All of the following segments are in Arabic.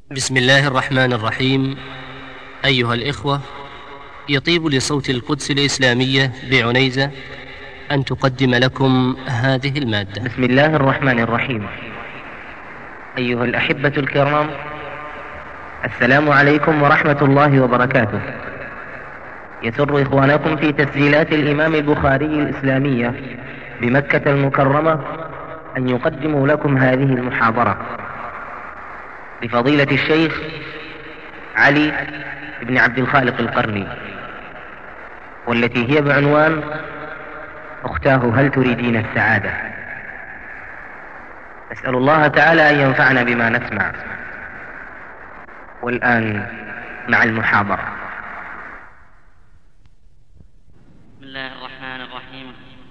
بسم الله الرحمن الرحيم. أيها الإخوة، يطيب لصوت القدس الإسلامية بعنيزة أن تقدم لكم هذه المادة. بسم الله الرحمن الرحيم. أيها الأحبة الكرام، السلام عليكم ورحمة الله وبركاته. يسر إخوانكم في تسجيلات الإمام البخاري الإسلامية بمكة المكرمة أن يقدموا لكم هذه المحاضرة لفضيلة الشيخ علي بن عبد الخالق القرني، والتي هي بعنوان أختاه هل تريدين السعادة. أسأل الله تعالى أن ينفعنا بما نسمع. والآن مع المحاضرة. بسم الله الرحمن الرحيم.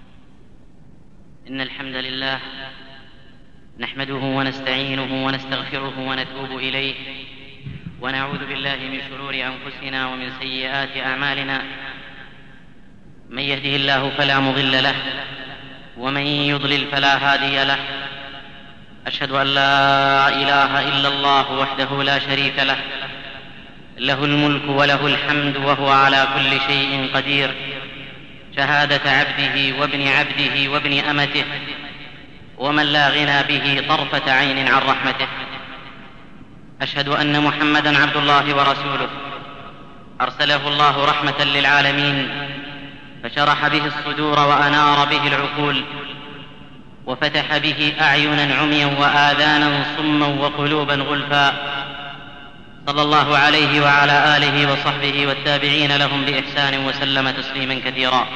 إن الحمد لله نحمده ونستعينه ونستغفره ونتوب إليه، ونعوذ بالله من شرور أنفسنا ومن سيئات أعمالنا. من يهده الله فلا مضل له، ومن يضلل فلا هادي له. أشهد أن لا إله إلا الله وحده لا شريك له، له الملك وله الحمد وهو على كل شيء قدير، شهادة عبده وابن عبده وابن أمته، ومن لا غنى به طرفة عين عن رحمته. أشهد أن محمدًا عبد الله ورسوله، أرسله الله رحمة للعالمين، فشرح به الصدور وأنار به العقول، وفتح به أعينا عميا وآذانا صما وقلوبا غلفا. صلى الله عليه وعلى آله وصحبه والتابعين لهم بإحسان وسلم تسليما كثيرا.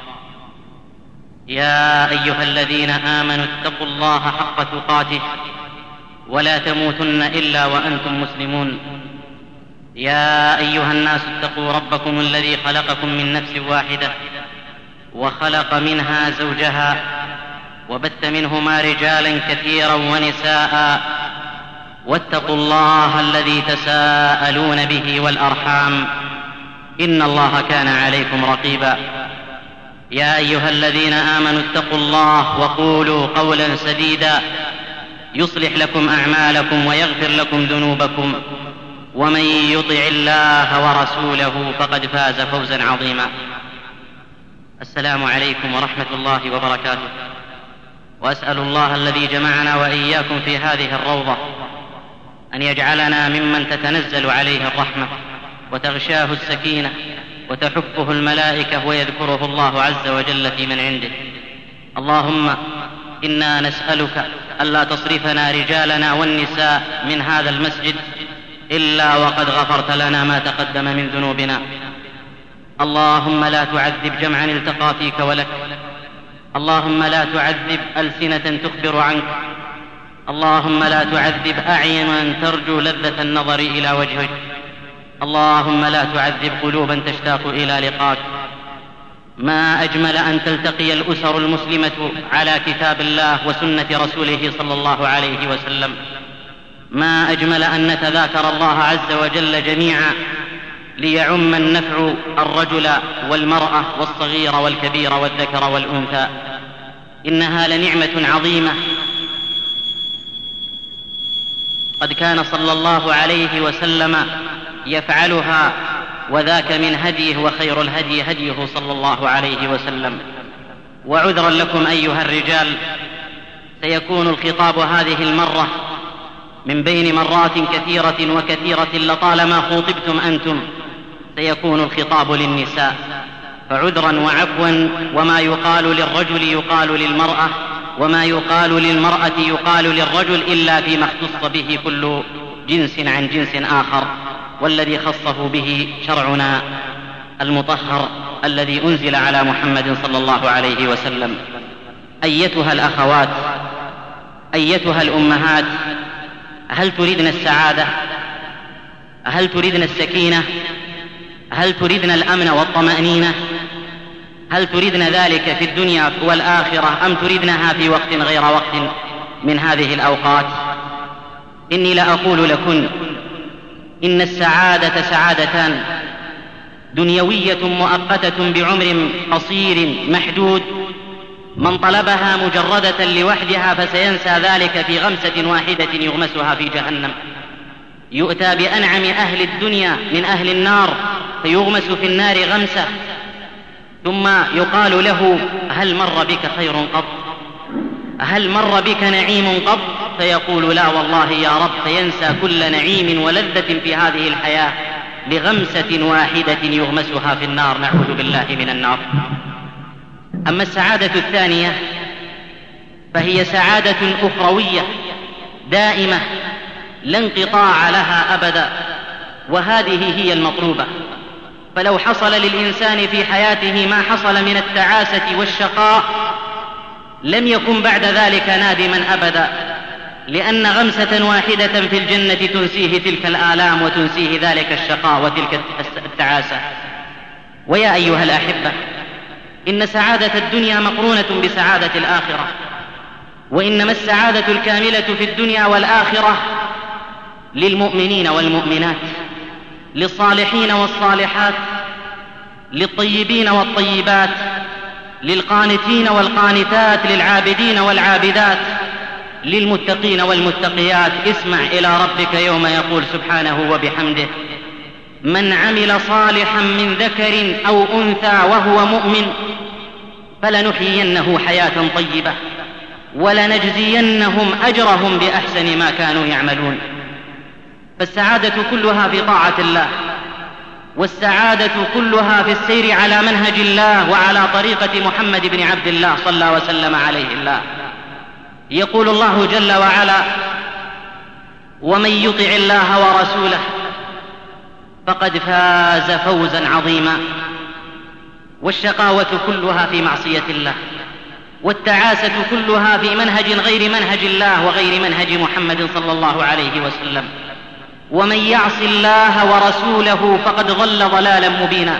يا أيها الذين آمنوا اتقوا الله حق تقاته ولا تموتن إلا وأنتم مسلمون. يا أيها الناس اتقوا ربكم الذي خلقكم من نفس واحدة وخلق منها زوجها وبث منهما رجالا كثيرا ونساء، واتقوا الله الذي تساءلون به والأرحام، إن الله كان عليكم رقيبا. يا أيها الذين آمنوا اتقوا الله وقولوا قولا سديدا يصلح لكم أعمالكم ويغفر لكم ذنوبكم، ومن يطع الله ورسوله فقد فاز فوزا عظيما. السلام عليكم ورحمة الله وبركاته. وأسأل الله الذي جمعنا وإياكم في هذه الروضة أن يجعلنا ممن تتنزل عليه الرحمة وتغشاه السكينة وتحفه الملائكة ويذكره الله عز وجل في من عنده. اللهم إنا نسألك ألا تصرفنا رجالنا والنساء من هذا المسجد إلا وقد غفرت لنا ما تقدم من ذنوبنا. اللهم لا تعذب جمعا التقى فيك ولك. اللهم لا تعذب ألسنة تخبر عنك. اللهم لا تعذب أعينا ترجو لذة النظر إلى وجهك. اللهم لا تعذب قلوبا تشتاق إلى لقاك. ما أجمل أن تلتقي الأسر المسلمة على كتاب الله وسنة رسوله صلى الله عليه وسلم. ما أجمل أن نتذاكر الله عز وجل جميعا ليعم النفع الرجل والمرأة والصغير والكبير والذكر والأنثى. إنها لنعمة عظيمة قد كان صلى الله عليه وسلم يفعلها، وذاك من هديه، وخير الهدي هديه صلى الله عليه وسلم. وعذرا لكم أيها الرجال، سيكون الخطاب هذه المرة من بين مرات كثيرة وكثيرة لطالما خوطبتم أنتم، سيكون الخطاب للنساء، فعذرا وعفوا. وما يقال للرجل يقال للمرأة، وما يقال للمرأة يقال للرجل، إلا فيما اختص به كل جنس عن جنس آخر، والذي خصه به شرعنا المطهر الذي أنزل على محمد صلى الله عليه وسلم. أيتها الأخوات، أيتها الأمهات، هل تريدن السعادة؟ هل تريدن السكينة؟ هل تريدن الأمن والطمأنينة؟ هل تريدن ذلك في الدنيا والآخرة، أم تريدنها في وقت غير وقت من هذه الأوقات؟ إني لأقول لكن إن السعادة سعادتان: دنيوية مؤقتة بعمر قصير محدود، من طلبها مجردة لوحدها فسينسى ذلك في غمسة واحدة يغمسها في جهنم، يؤتى بأنعم أهل الدنيا من أهل النار فيغمس في النار غمسة، ثم يقال له: هل مر بك خير قط؟ هل مر بك نعيم قط؟ فيقول: لا والله يا رب، فينسى كل نعيم ولذة في هذه الحياة لغمسة واحدة يغمسها في النار، نعوذ بالله من النار. أما السعادة الثانية فهي سعادة أخروية دائمة لا انقطاع لها أبدا، وهذه هي المطلوبة. فلو حصل للإنسان في حياته ما حصل من التعاسة والشقاء لم يكن بعد ذلك نادما أبدا، لأن غمسة واحدة في الجنة تنسيه تلك الآلام وتنسيه ذلك الشقاء وتلك التعاسة. ويا أيها الأحبة، إن سعادة الدنيا مقرونة بسعادة الآخرة، وإنما السعادة الكاملة في الدنيا والآخرة للمؤمنين والمؤمنات، للصالحين والصالحات، للطيبين والطيبات، للقانتين والقانتات، للعابدين والعابدات، للمتقين والمتقيات. اسمع إلى ربك يوم يقول سبحانه وبحمده: من عمل صالحا من ذكر أو أنثى وهو مؤمن فلنحيينه حياة طيبة ولنجزينهم أجرهم بأحسن ما كانوا يعملون. فالسعادة كلها في طاعة الله، والسعادة كلها في السير على منهج الله وعلى طريقة محمد بن عبد الله صلى الله وسلم عليه الله. يقول الله جل وعلا: ومن يطع الله ورسوله فقد فاز فوزا عظيما. والشقاوة كلها في معصية الله، والتعاسة كلها في منهج غير منهج الله وغير منهج محمد صلى الله عليه وسلم. ومن يعص الله ورسوله فقد ضل ضلالا مبينا.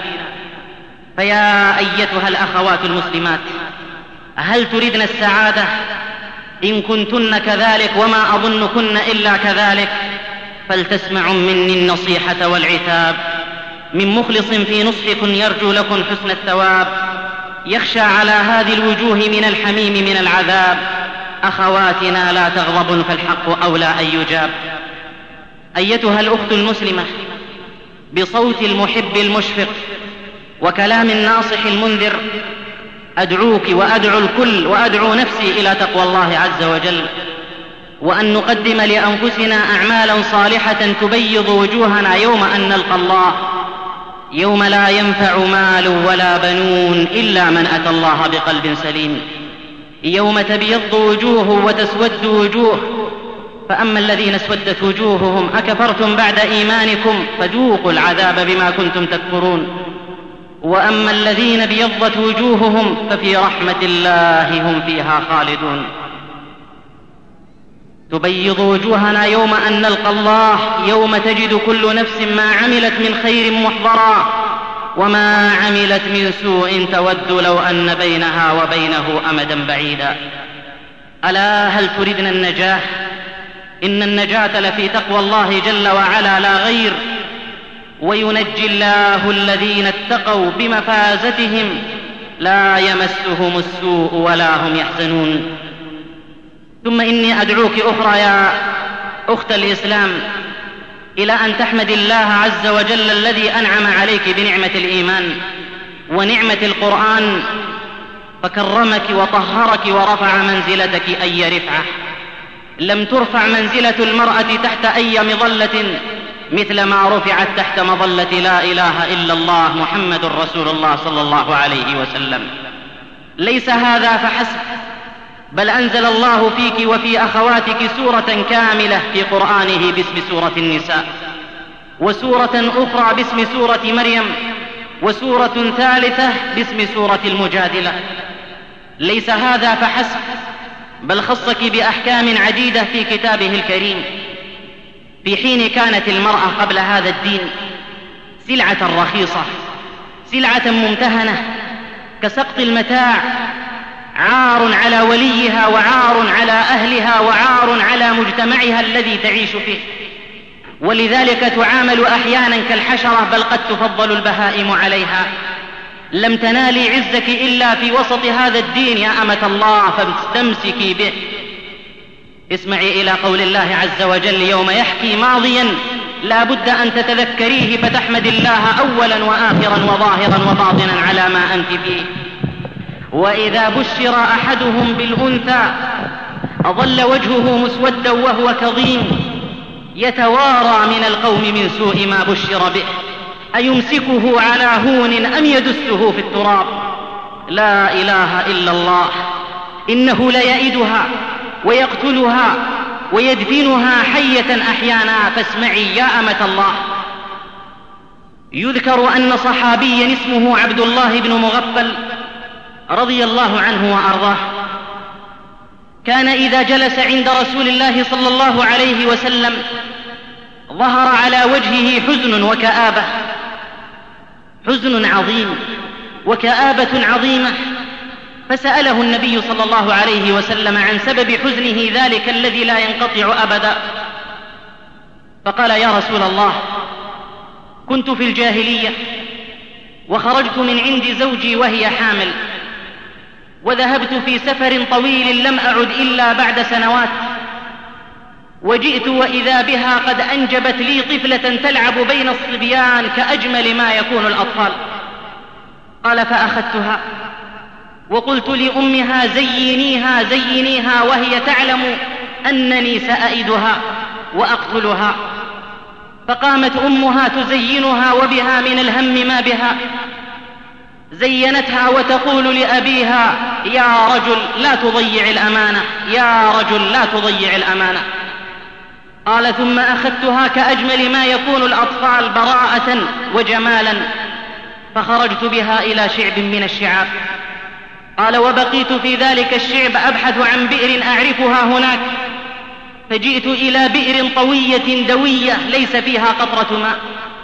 فيا أيتها الأخوات المسلمات، هل تردن السعادة؟ إن كنتن كذلك، وما أظنكن إلا كذلك، فلتسمعوا مني النصيحة والعتاب من مخلص في نصحكم يرجو لكم حسن الثواب، يخشى على هذه الوجوه من الحميم من العذاب. أخواتنا لا تغضبن فالحق أولى أن يجاب. أيتها الأخت المسلمة، بصوت المحب المشفق وكلام الناصح المنذر أدعوك وأدعو الكل وأدعو نفسي إلى تقوى الله عز وجل، وأن نقدم لأنفسنا أعمالا صالحة تبيض وجوهنا يوم أن نلقى الله، يوم لا ينفع مال ولا بنون إلا من أتى الله بقلب سليم، يوم تبيض وجوه وتسود وجوه. فأما الذين اسودت وجوههم أكفرتم بعد إيمانكم فذوقوا العذاب بما كنتم تكفرون، وأما الذين بيضت وجوههم ففي رحمة الله هم فيها خالدون. تبيض وجوهنا يوم أن نلقى الله، يوم تجد كل نفس ما عملت من خير محضرا وما عملت من سوء تود لو أن بينها وبينه أمدا بعيدا. ألا هل تردن النجاة؟ إن النجاة لفي تقوى الله جل وعلا لا غير، وينجي الله الذين اتقوا بمفازتهم لا يمسهم السوء ولا هم يحزنون. ثم إني أدعوك أخرى يا أخت الإسلام إلى أن تحمد الله عز وجل الذي أنعم عليك بنعمة الإيمان ونعمة القرآن، فكرمك وطهرك ورفع منزلتك أي رفعة. لم ترفع منزلة المرأة تحت أي مظلة مثل ما رفعت تحت مظلة لا إله إلا الله محمد رسول الله صلى الله عليه وسلم. ليس هذا فحسب، بل أنزل الله فيك وفي أخواتك سورة كاملة في قرآنه باسم سورة النساء، وسورة أخرى باسم سورة مريم، وسورة ثالثة باسم سورة المجادلة. ليس هذا فحسب، بل خصك بأحكام عديدة في كتابه الكريم، في حين كانت المرأة قبل هذا الدين سلعة رخيصة، سلعة ممتهنة كسقط المتاع، عار على وليها وعار على أهلها وعار على مجتمعها الذي تعيش فيه، ولذلك تعامل أحيانا كالحشرة، بل قد تفضل البهائم عليها. لم تنالي عزك إلا في وسط هذا الدين يا أمة الله، فاستمسكي به. اسمعي إلى قول الله عز وجل يوم يحكي ماضيا لا بد أن تتذكريه فتحمد الله أولا وآخرا وظاهرا وباطنا على ما أنت فيه. وإذا بشر أحدهم بالأنثى أظل وجهه مسودا وهو كظيم يتوارى من القوم من سوء ما بشر به، أيمسكه على هون أم يدسه في التراب؟ لا إله إلا الله، إنه ليئدها ويقتلها ويدفنها حية أحيانا، فاسمعي يا أمة الله. يذكر أن صحابيا اسمه عبد الله بن مغفل رضي الله عنه وأرضاه كان إذا جلس عند رسول الله صلى الله عليه وسلم ظهر على وجهه حزن وكآبة، حزن عظيم وكآبة عظيمة، فسأله النبي صلى الله عليه وسلم عن سبب حزنه ذلك الذي لا ينقطع أبدا، فقال: يا رسول الله، كنت في الجاهلية وخرجت من عند زوجي وهي حامل، وذهبت في سفر طويل لم أعد إلا بعد سنوات، وجئت وإذا بها قد أنجبت لي طفلة تلعب بين الصبيان كأجمل ما يكون الأطفال. قال: فأخذتها وقلت لأمها: زينيها زينيها، وهي تعلم أنني سأئدها وأقتلها. فقامت أمها تزينها وبها من الهم ما بها، زينتها وتقول لأبيها: يا رجل لا تضيع الأمانة، يا رجل لا تضيع الأمانة. قال: ثم أخذتها كأجمل ما يكون الأطفال براءة وجمالا، فخرجت بها إلى شعب من الشعاب. قال: وبقيت في ذلك الشعب أبحث عن بئر أعرفها هناك، فجئت إلى بئر طوية دوية ليس فيها قطرة ماء.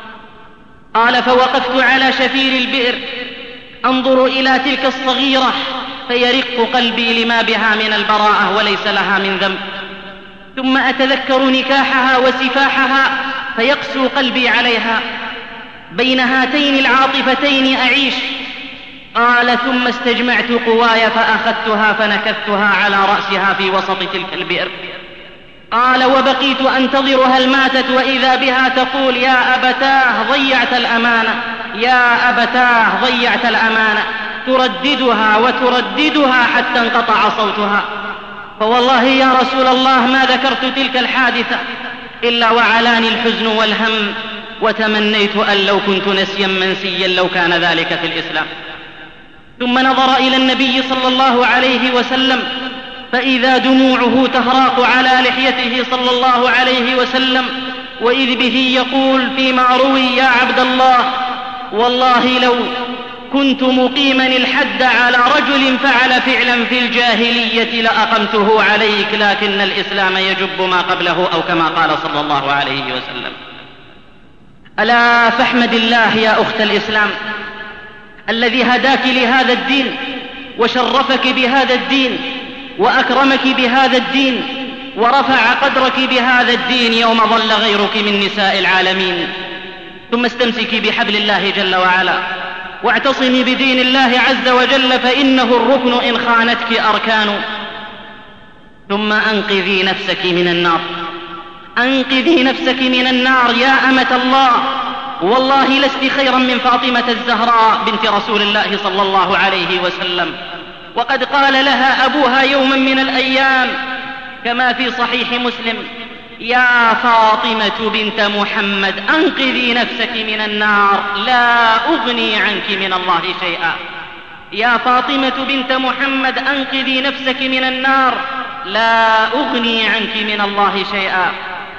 قال: فوقفت على شفير البئر أنظر إلى تلك الصغيرة فيرق قلبي لما بها من البراءة وليس لها من ذنب، ثم أتذكر نكاحها وسفاحها فيقسو قلبي عليها، بين هاتين العاطفتين أعيش. قال: ثم استجمعت قواي فأخذتها فنكثتها على رأسها في وسط تلك البئر. قال: وبقيت أنتظرها الماتت وإذا بها تقول: يا أبتاه ضيعت الأمانة، يا أبتاه ضيعت الأمانة، ترددها وترددها حتى انقطع صوتها. فوالله يا رسول الله ما ذكرت تلك الحادثة إلا وعلاني الحزن والهم، وتمنيت أن لو كنت نسيا منسيا لو كان ذلك في الإسلام. ثم نظر إلى النبي صلى الله عليه وسلم فإذا دموعه تهراق على لحيته صلى الله عليه وسلم، وإذ به يقول فيما روي: يا عبد الله، والله لو كنت مقيما الحد على رجل فعل فعلا في الجاهلية لأقمته عليك، لكن الإسلام يجب ما قبله، أو كما قال صلى الله عليه وسلم. ألا فاحمد الله يا أخت الإسلام الذي هداك لهذا الدين وشرفك بهذا الدين وأكرمك بهذا الدين ورفع قدرك بهذا الدين يوم ظل غيرك من نساء العالمين. ثم استمسكي بحبل الله جل وعلا واعتصمي بدين الله عز وجل، فإنه الركن إن خانتك أركان. ثم أنقذي نفسك من النار، أنقذي نفسك من النار يا أمة الله، والله لست خيرا من فاطمة الزهراء بنت رسول الله صلى الله عليه وسلم. وقد قال لها أبوها يوما من الأيام كما في صحيح مسلم: يا فاطمة بنت محمد أنقذي نفسك من النار، لا أغني عنك من الله شيئا. يا فاطمة بنت محمد أنقذي نفسك من النار، لا أغني عنك من الله شيئا.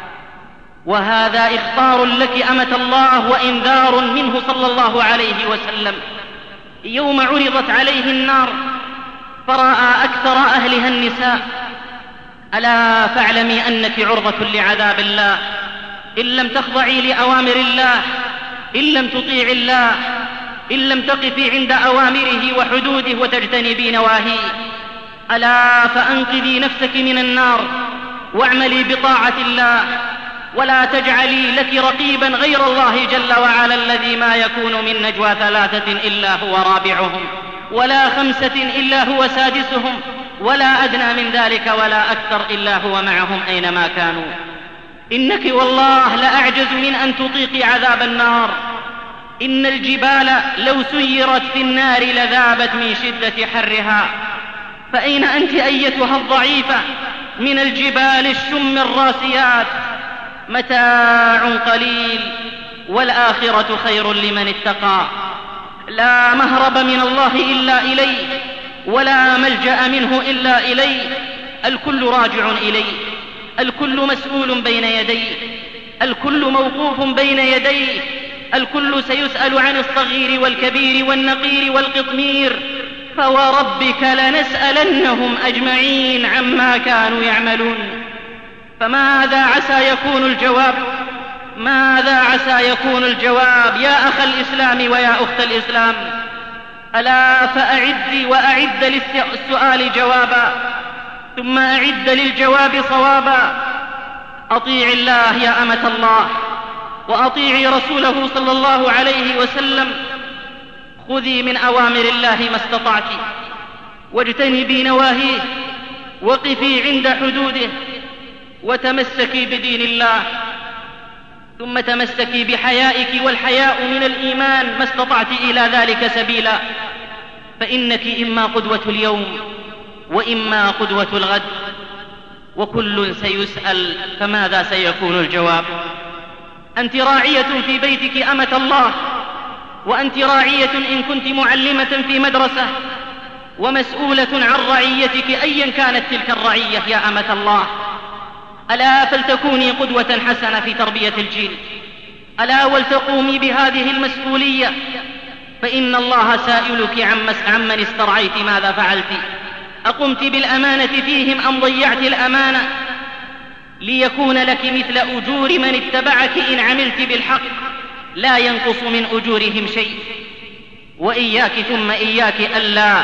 وهذا إخبار لك أمة الله وإنذار منه صلى الله عليه وسلم. يوم عرضت عليه النار فرأى أكثر أهلها النساء: ألا فاعلمي أنك عرضة لعذاب الله إن لم تخضعي لأوامر الله، إن لم تطيع الله، إن لم تقفي عند أوامره وحدوده وتجتنبي نواهيه. ألا فأنقذي نفسك من النار واعملي بطاعة الله، ولا تجعلي لك رقيبا غير الله جل وعلا الذي ما يكون من نجوى ثلاثة إلا هو رابعهم، ولا خمسة إلا هو سادسهم، ولا أدنى من ذلك ولا أكثر إلا هو معهم أينما كانوا. إنك والله لأعجز من أن تطيقي عذاب النار. إن الجبال لو سيرت في النار لذابت من شدة حرها، فأين أنت أيتها الضعيفة من الجبال الشم الراسيات؟ متاع قليل والآخرة خير لمن اتقى. لا مهرب من الله إلا إليه، ولا ملجأ منه إلا إليه. الكل راجع إليه، الكل مسؤول بين يديه، الكل موقوف بين يديه، الكل سيسأل عن الصغير والكبير والنقير والقطمير. فوربك لنسألنهم أجمعين عما كانوا يعملون. فماذا عسى يكون الجواب؟ ماذا عسى يكون الجواب يا أخ الإسلام ويا أخت الإسلام؟ ألا فأعد وأعد للسؤال جوابا، ثم أعد للجواب صوابا. أطيع الله يا أمة الله، وأطيعي رسوله صلى الله عليه وسلم. خذي من أوامر الله ما استطعت، واجتنبي نواهيه، وقفي عند حدوده، وتمسكي بدين الله، ثم تمسكي بحيائك، والحياء من الإيمان ما استطعت إلى ذلك سبيلا. فإنك إما قدوة اليوم وإما قدوة الغد، وكل سيسأل، فماذا سيكون الجواب؟ أنت راعية في بيتك أمة الله، وأنت راعية إن كنت معلمة في مدرسة، ومسؤولة عن رعيتك أيا كانت تلك الرعية يا أمة الله. ألا فلتكوني قدوة حسنة في تربية الجيل، ألا ولتقومي بهذه المسؤولية، فإن الله سائلك عمن استرعيت ماذا فعلت؟ أقمت بالأمانة فيهم أم ضيعت الأمانة؟ ليكون لك مثل أجور من اتبعك إن عملت بالحق، لا ينقص من أجورهم شيء. وإياك ثم إياك ألا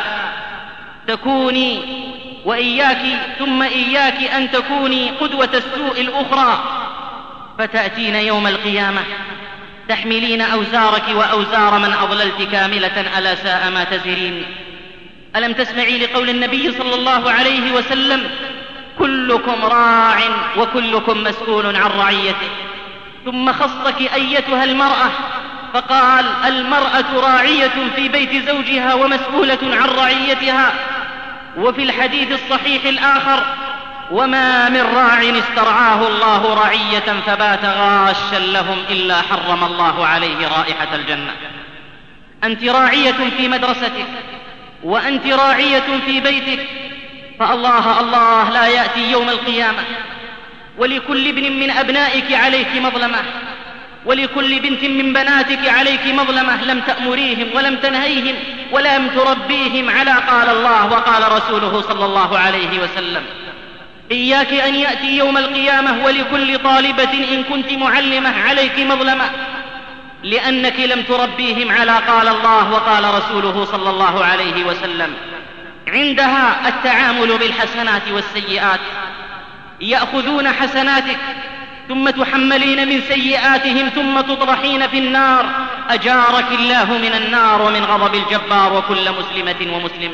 تكوني، وإياك ثم إياك أن تكوني قدوة السوء الأخرى، فتأتين يوم القيامة تحملين أوزارك وأوزار من أضللت كاملة، ألا ساء ما تزرين. ألم تسمعي لقول النبي صلى الله عليه وسلم: كلكم راع وكلكم مسؤول عن رعيته. ثم خصك أيتها المرأة فقال: المرأة راعية في بيت زوجها ومسؤولة عن رعيتها. وفي الحديث الصحيح الآخر: وما من راع استرعاه الله رعية فبات غاشا لهم إلا حرم الله عليه رائحة الجنة. أنت راعية في مدرستك، وأنت راعية في بيتك، فالله الله لا يأتي يوم القيامة ولكل ابن من أبنائك عليك مظلمة، ولكل بنت من بناتك عليك مظلمة، لم تأمريهم ولم تنهيهم ولم تربيهم على قال الله وقال رسوله صلى الله عليه وسلم. إياك أن يأتي يوم القيامة ولكل طالبة إن كنت معلمة عليك مظلمة، لأنك لم تربيهم على قال الله وقال رسوله صلى الله عليه وسلم. عندها التعامل بالحسنات والسيئات، يأخذون حسناتك ثم تحملين من سيئاتهم ثم تطرحين في النار، أجارك الله من النار ومن غضب الجبار وكل مسلمة ومسلم.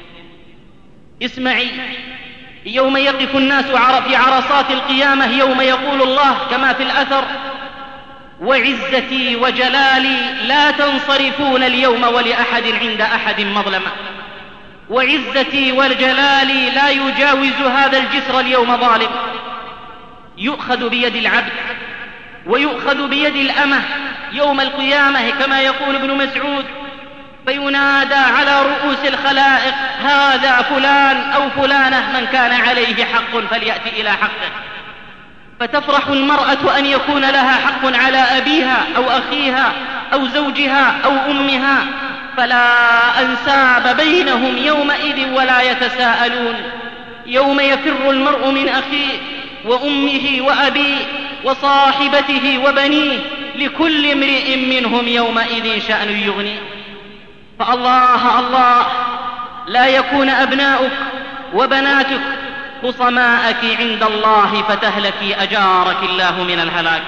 اسمعي، يوم يقف الناس في عرصات القيامة، يوم يقول الله كما في الأثر: وعزتي وجلالي لا تنصرفون اليوم ولأحد عند أحد مظلمة. وعزتي وجلالي لا يجاوز هذا الجسر اليوم ظالم. يؤخذ بيد العبد ويؤخذ بيد الأمة يوم القيامة كما يقول ابن مسعود، فينادى على رؤوس الخلائق: هذا فلان أو فلانة من كان عليه حق فليأتي إلى حقه. فتفرح المرأة أن يكون لها حق على أبيها أو أخيها أو زوجها أو أمها، فلا أنساب بينهم يومئذ ولا يتساءلون. يوم يفر المرء من أخيه وأمه وأبيه وصاحبته وبنيه، لكل امرئ منهم يومئذ شأن يغنيه. فالله الله لا يكون أبناؤك وبناتك خصماءك عند الله فتهلكي، أجارك الله من الهلاك.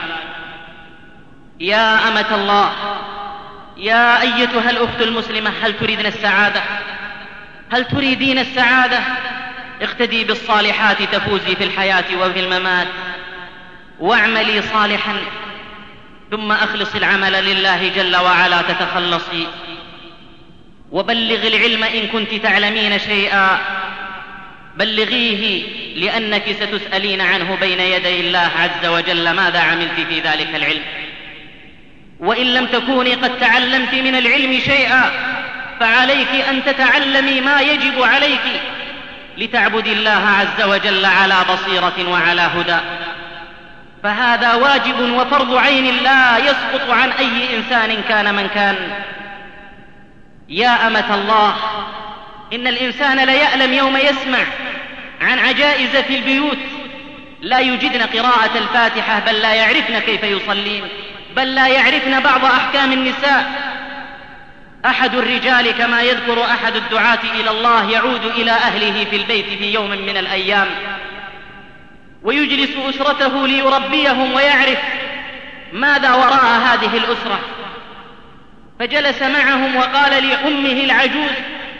يا أمة الله، يا أيتها الأخت المسلمة، هل تريدين السعادة؟ هل تريدين السعادة؟ اقتدي بالصالحات تفوزي في الحياة وفي الممات. واعملي صالحا ثم أخلص العمل لله جل وعلا تتخلصي. وبلغ العلم إن كنت تعلمين شيئا بلغيه، لأنك ستسألين عنه بين يدي الله عز وجل ماذا عملت في ذلك العلم. وإن لم تكوني قد تعلمت من العلم شيئا فعليك أن تتعلمي ما يجب عليك لتعبدي الله عز وجل على بصيرة وعلى هدى، فهذا واجب وفرض عين لا يسقط عن أي إنسان كان من كان. يا أمة الله، إن الإنسان ليألم يوم يسمع عن عجائز في البيوت لا يجدن قراءة الفاتحة، بل لا يعرفن كيف يصلين، بل لا يعرفن بعض أحكام النساء. أحد الرجال كما يذكر أحد الدعاة إلى الله يعود إلى أهله في البيت في يوم من الأيام ويجلس أسرته ليربيهم ويعرف ماذا وراء هذه الأسرة، فجلس معهم وقال لأمه العجوز،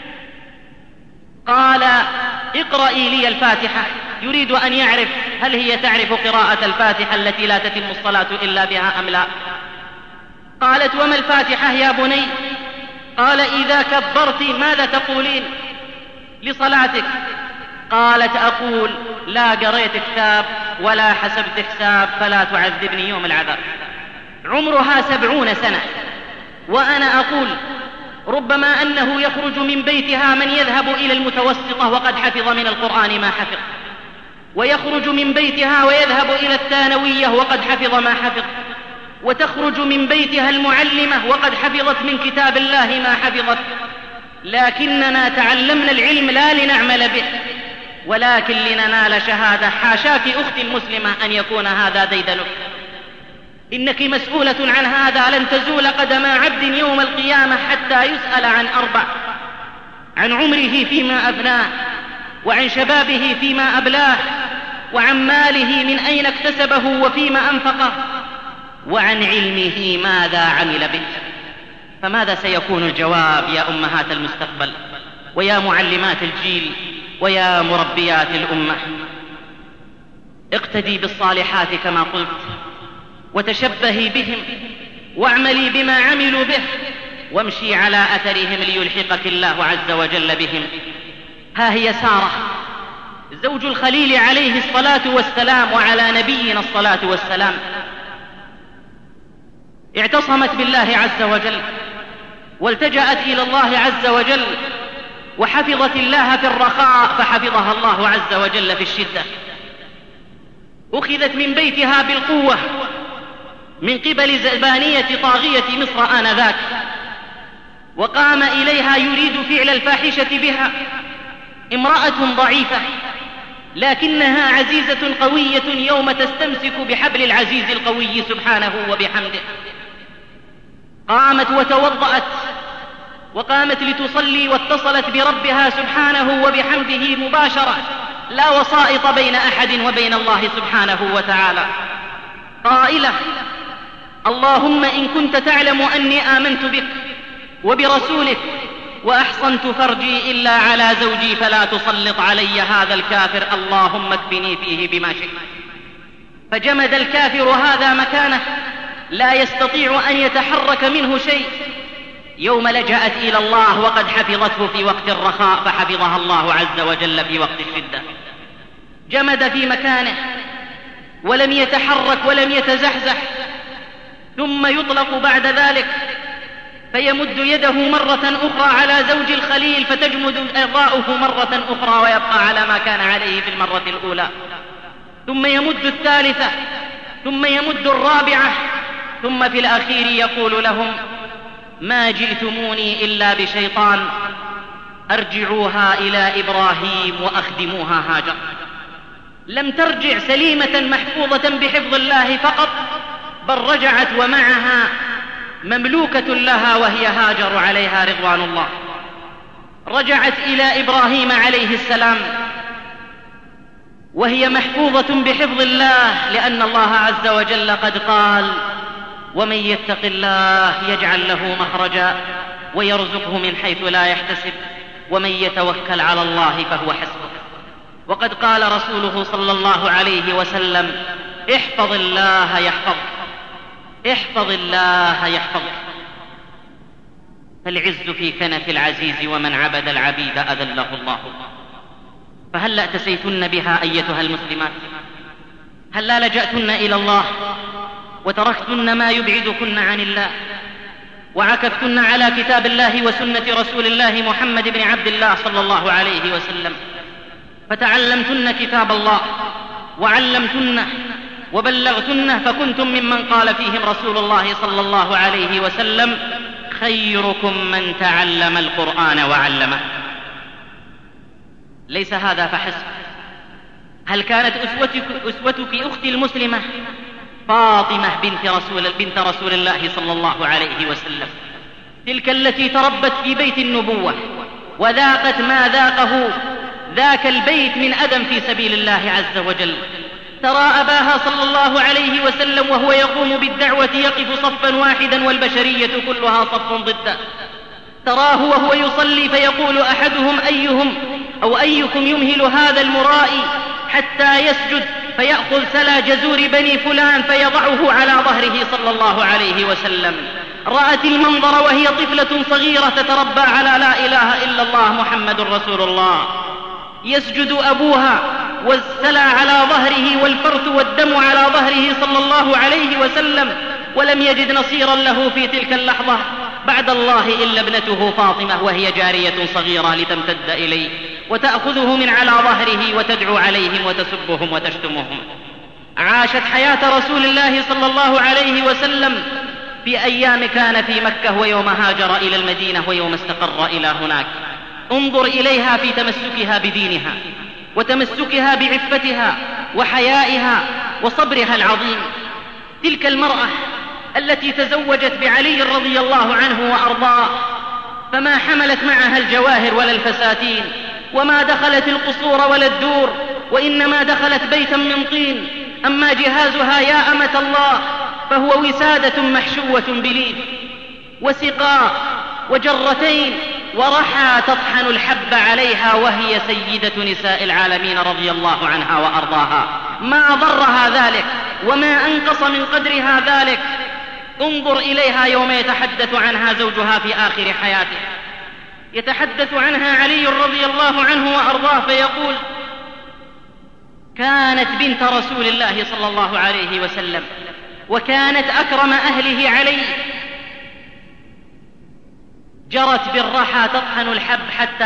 قال اقرأي لي الفاتحة، يريد أن يعرف هل هي تعرف قراءة الفاتحة التي لا تتم الصلاة إلا بها أم لا. قالت وما الفاتحة يا بني؟ قال إذا كبرت ماذا تقولين لصلاتك؟ قالت أقول لا قريت كتاب ولا حسبت حساب فلا تعذبني يوم العذاب. عمرها 70 سنة وأنا أقول ربما أنه يخرج من بيتها من يذهب إلى المتوسطة وقد حفظ من القرآن ما حفظ، ويخرج من بيتها ويذهب إلى الثانوية وقد حفظ ما حفظ، وتخرج من بيتها المعلمة وقد حفظت من كتاب الله ما حفظت، لكننا تعلمنا العلم لا لنعمل به ولكن لننال شهادة. حاشاك أختي المسلمة أن يكون هذا ديدنك، إنك مسؤولة عن هذا. لن تزول قدم عبد يوم القيامة حتى يسأل عن 4: عن عمره فيما أبناه، وعن شبابه فيما أبلاه، وعن ماله من أين اكتسبه وفيما أنفقه، وعن علمه ماذا عمل به. فماذا سيكون الجواب يا أمهات المستقبل ويا معلمات الجيل ويا مربيات الأمة؟ اقتدي بالصالحات كما قلت، وتشبهي بهم، واعملي بما عملوا به، وامشي على أثرهم ليلحقك الله عز وجل بهم. ها هي سارة زوج الخليل عليه الصلاة والسلام وعلى نبينا الصلاة والسلام، اعتصمت بالله عز وجل والتجأت إلى الله عز وجل وحفظت الله في الرخاء فحفظها الله عز وجل في الشدة. أخذت من بيتها بالقوة من قبل زبانية طاغية مصر آنذاك، وقام إليها يريد فعل الفاحشة بها امرأة ضعيفة لكنها عزيزة قوية يوم تستمسك بحبل العزيز القوي سبحانه وبحمده. قامت وتوضأت وقامت لتصلي واتصلت بربها سبحانه وبحمده مباشرة، لا وسائط بين أحد وبين الله سبحانه وتعالى، قائلة: اللهم إن كنت تعلم أني آمنت بك وبرسولك وأحصنت فرجي إلا على زوجي فلا تسلط علي هذا الكافر، اللهم اكفني فيه بما شئت. فجمد الكافر هذا مكانه لا يستطيع أن يتحرك منه شيء. يوم لجأت إلى الله وقد حفظته في وقت الرخاء فحفظها الله عز وجل في وقت الشدة. جمد في مكانه ولم يتحرك ولم يتزحزح، ثم يطلق بعد ذلك فيمد يده مرة أخرى على زوج الخليل فتجمد إرضاؤه مرة أخرى ويبقى على ما كان عليه في المرة الأولى، ثم يمد الثالثة، ثم يمد الرابعة، ثم في الأخير يقول لهم: ما جئتموني إلا بشيطان، أرجعوها إلى إبراهيم وأخدموها هاجر. لم ترجع سليمة محفوظة بحفظ الله فقط، بل رجعت ومعها مملوكة لها وهي هاجر عليها رضوان الله. رجعت إلى إبراهيم عليه السلام وهي محفوظة بحفظ الله، لأن الله عز وجل قد قال: ومن يتق الله يجعل له مخرجا ويرزقه من حيث لا يحتسب ومن يتوكل على الله فهو حسبه. وقد قال رسوله صلى الله عليه وسلم: احفظ الله يحفظك، احفظ الله يحفظك. فالعز في كنف العزيز، ومن عبد العبيد أذله الله. فهلا اتسيتن بها أيتها المسلمات؟ هلا لجأتن إلى الله وتركتن ما يبعدكن عن الله، وعكفتن على كتاب الله وسنة رسول الله محمد بن عبد الله صلى الله عليه وسلم، فتعلمتن كتاب الله وعلمتنه وبلغتنه، فكنتم ممن قال فيهم رسول الله صلى الله عليه وسلم: خيركم من تعلم القرآن وعلمه. ليس هذا فحسب، هل كانت أسوتك أختي المسلمة فاطمة بنت رسول الله صلى الله عليه وسلم، تلك التي تربت في بيت النبوة وذاقت ما ذاقه ذاك البيت من أدم في سبيل الله عز وجل. ترى أباها صلى الله عليه وسلم وهو يقوم بالدعوة يقف صفا واحدا والبشرية كلها صف ضده. تراه وهو يصلي فيقول أحدهم: أيكم يمهل هذا المرائي حتى يسجد فيأخذ سلا جزور بني فلان فيضعه على ظهره صلى الله عليه وسلم. رأت المنظر وهي طفلة صغيرة تتربى على لا إله إلا الله محمد رسول الله. يسجد أبوها والسلا على ظهره والفرث والدم على ظهره صلى الله عليه وسلم، ولم يجد نصيرا له في تلك اللحظة بعد الله إلا ابنته فاطمة، وهي جارية صغيرة لتمتد إليه وتأخذه من على ظهره وتدعو عليهم وتسبهم وتشتمهم. عاشت حياة رسول الله صلى الله عليه وسلم في أيام كان في مكة، ويوم هاجر إلى المدينة، ويوم استقر إلى هناك. انظر إليها في تمسكها بدينها وتمسكها بعفتها وحيائها وصبرها العظيم. تلك المرأة التي تزوجت بعلي رضي الله عنه وأرضاه، فما حملت معها الجواهر ولا الفساتين، وما دخلت القصور ولا الدور، وإنما دخلت بيتا من طين. أما جهازها يا أمة الله فهو وسادة محشوة بليف وسقاء وجرتين ورحى تطحن الحب عليها، وهي سيدة نساء العالمين رضي الله عنها وأرضاها. ما ضرها ذلك وما أنقص من قدرها ذلك. انظر إليها يوم يتحدث عنها زوجها في آخر حياته، يتحدث عنها علي رضي الله عنه وأرضاه فيقول: كانت بنت رسول الله صلى الله عليه وسلم، وكانت أكرم أهله عليه، جرت بالرحى تطحن الحب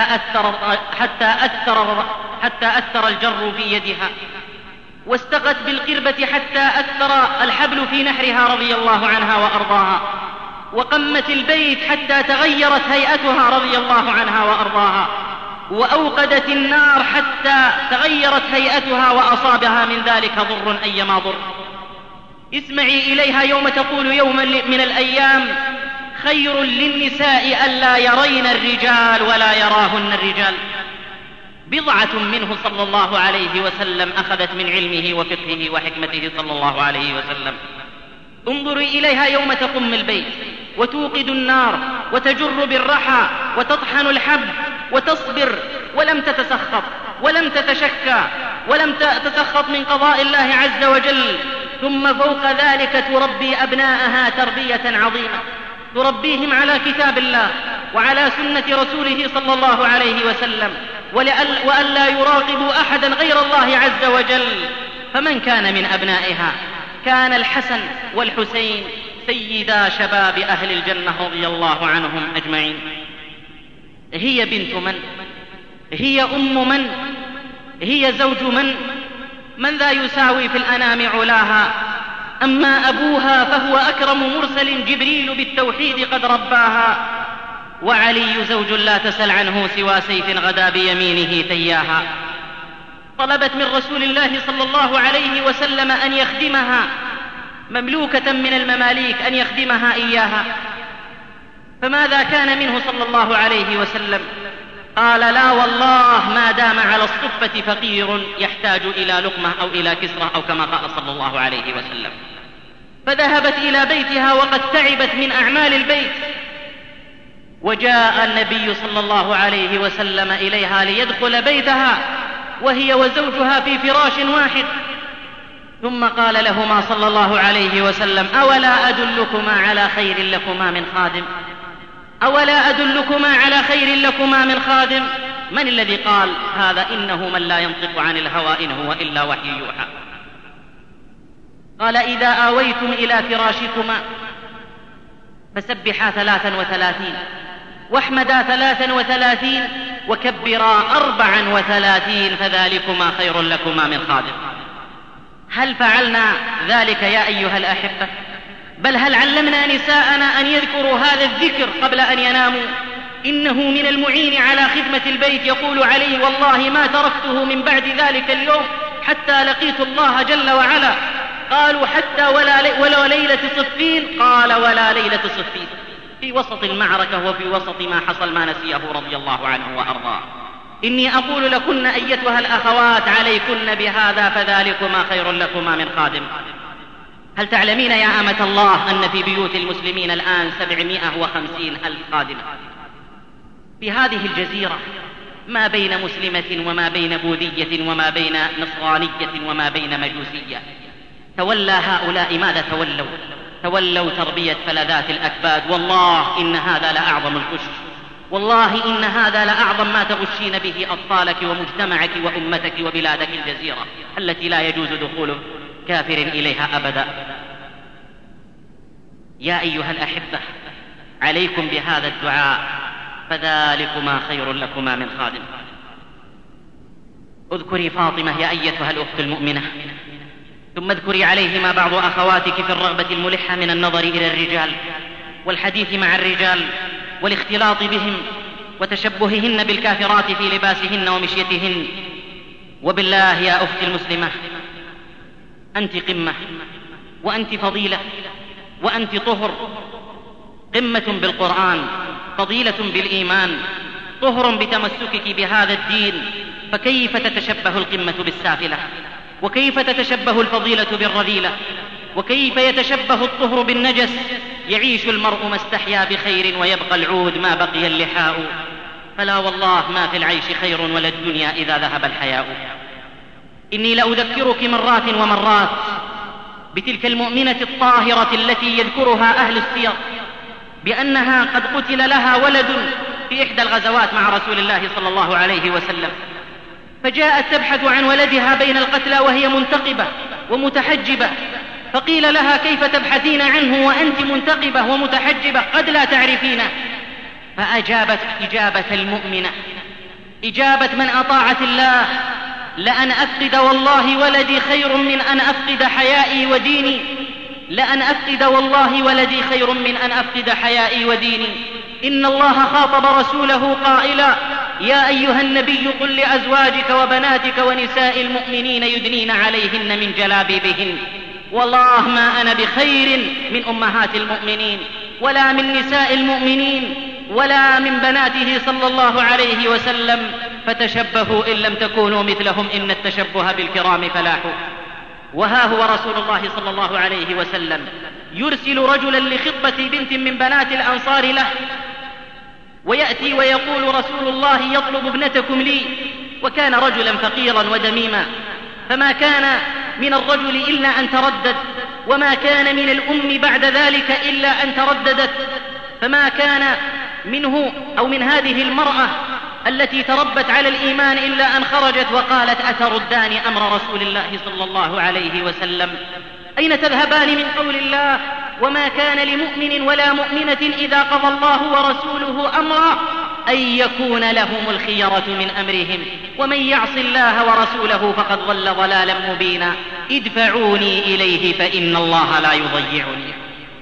حتى أثر الجر في يدها، واستقت بالقربة حتى أثر الحبل في نحرها رضي الله عنها وأرضاها، وقمت البيت حتى تغيرت هيئتها رضي الله عنها وأرضاها، وأوقدت النار حتى تغيرت هيئتها وأصابها من ذلك ضر أيما ضر. اسمعي إليها يوم تقول يوما من الأيام: خير للنساء ألا يرين الرجال ولا يراهن الرجال. بضعة منه صلى الله عليه وسلم أخذت من علمه وفقهه وحكمته صلى الله عليه وسلم. انظري إليها يوم تقم البيت وتوقد النار وتجر بالرحى وتطحن الحب وتصبر، ولم تتسخط ولم تتشكى ولم تتسخط من قضاء الله عز وجل. ثم فوق ذلك تربي أبناءها تربية عظيمة، تربيهم على كتاب الله وعلى سنة رسوله صلى الله عليه وسلم، وألا يراقبوا أحدا غير الله عز وجل. فمن كان من أبنائها؟ كان الحسن والحسين سيدا شباب أهل الجنة رضي الله عنهم أجمعين. هي بنت من؟ هي أم من؟ هي زوج من ذا يساوي في الأنام علاها؟ أما أبوها فهو أكرم مرسل، جبريل بالتوحيد قد رباها، وعلي زوج لا تسل عنه سوى سيف غدا بيمينه تياها. طلبت من رسول الله صلى الله عليه وسلم أن يخدمها، مملوكة من المماليك، أن يخدمها إياها. فماذا كان منه صلى الله عليه وسلم؟ قال: لا والله ما دام على الصفة فقير يحتاج إلى لقمة أو إلى كسرة، أو كما قال صلى الله عليه وسلم. فذهبت إلى بيتها وقد تعبت من أعمال البيت، وجاء النبي صلى الله عليه وسلم إليها ليدخل بيتها وهي وزوجها في فراش واحد، ثم قال لهما صلى الله عليه وسلم: أولا أدلكما على خير لكما من خادم؟ أولا أدلكما على خير لكما من خادم؟ من الذي قال هذا؟ إنه من لا ينطق عن الهوى إن هو إلا وحي يوحى. قال: إذا آويتم إلى فراشكما فسبحا 33 واحمدا 33 وكبرا 34 فذلكما خير لكما من خادم. هل فعلنا ذلك يا أيها الأحبة؟ بل هل علمنا نساءنا أن يذكروا هذا الذكر قبل أن يناموا؟ إنه من المعين على خدمة البيت. يقول علي: والله ما تركته من بعد ذلك اليوم حتى لقيت الله جل وعلا. قالوا: حتى ولا ليلة صفين؟ قال: ولا ليلة صفين. في وسط المعركة وفي وسط ما حصل ما نسيه رضي الله عنه وأرضاه. إني أقول لكن أيتها الأخوات عليكن بهذا فذلكما خير لكما من خادم. هل تعلمين يا أمة الله أن في بيوت المسلمين الآن 750,000 خادمة؟ في هذه الجزيرة ما بين مسلمة وما بين بوذية وما بين نصرانية وما بين مجوسية. تولى هؤلاء ماذا تولوا تربية فلذات الأكباد. والله إن هذا لأعظم الغش، والله إن هذا لأعظم ما تغشين به أطفالك ومجتمعك وأمتك وبلادك الجزيرة التي لا يجوز دخول كافر إليها أبدا. يا أيها الأحبة، عليكم بهذا الدعاء فذلكما خير لكما من خادم. اذكري فاطمة يا أيتها الأخت المؤمنة، ثم اذكري عليهما بعض أخواتك في الرغبة الملحة من النظر إلى الرجال والحديث مع الرجال والاختلاط بهم وتشبههن بالكافرات في لباسهن ومشيتهن. وبالله يا أختي المسلمة، أنت قمة وأنت فضيلة وأنت طهر، قمة بالقرآن، فضيلة بالإيمان، طهر بتمسكك بهذا الدين. فكيف تتشبه القمة بالسافلة؟ وكيف تتشبه الفضيلة بالرذيلة؟ وكيف يتشبه الطهر بالنجس؟ يعيش المرء ما استحيا بخير ويبقى العود ما بقي اللحاء. فلا والله ما في العيش خير ولا الدنيا إذا ذهب الحياء. إني لأذكرك مرات ومرات بتلك المؤمنة الطاهرة التي يذكرها أهل السير بأنها قد قتل لها ولد في إحدى الغزوات مع رسول الله صلى الله عليه وسلم، فجاءت تبحث عن ولدها بين القتلى وهي منتقبة ومتحجبة، فقيل لها: كيف تبحثين عنه وأنت منتقبة ومتحجبة قد لا تعرفينه؟ فأجابت إجابة المؤمنة، إجابة من أطاعت الله: لأن أفقد والله ولدي خير من أن أفقد حيائي وديني، لأن أفقد والله ولدي خير من أن أفقد حيائي وديني. إن الله خاطب رسوله قائلا: يا أيها النبي قل لأزواجك وبناتك ونساء المؤمنين يدنين عليهن من جلابيبهن. والله ما أنا بخير من أمهات المؤمنين ولا من نساء المؤمنين ولا من بناته صلى الله عليه وسلم، فتشبهوا إن لم تكونوا مثلهم إن التشبه بالكرام فلاح. وها هو رسول الله صلى الله عليه وسلم يرسل رجلا لخطبة بنت من بنات الأنصار له، ويأتي ويقول رسول الله: يطلب ابنتكم لي. وكان رجلا فقيرا ودميما، فما كان من الرجل إلا أن تردد، وما كان من الأم بعد ذلك إلا أن ترددت، فما كان منه أو من هذه المرأة التي تربت على الإيمان إلا أن خرجت وقالت: أتردان أمر رسول الله صلى الله عليه وسلم؟ أين تذهبان من قول الله: وما كان لمؤمن ولا مؤمنة إذا قضى الله ورسوله أمرا أن يكون لهم الخيرة من أمرهم ومن يعص الله ورسوله فقد ضل ضلالا مبينا. ادفعوني إليه فإن الله لا يضيعني.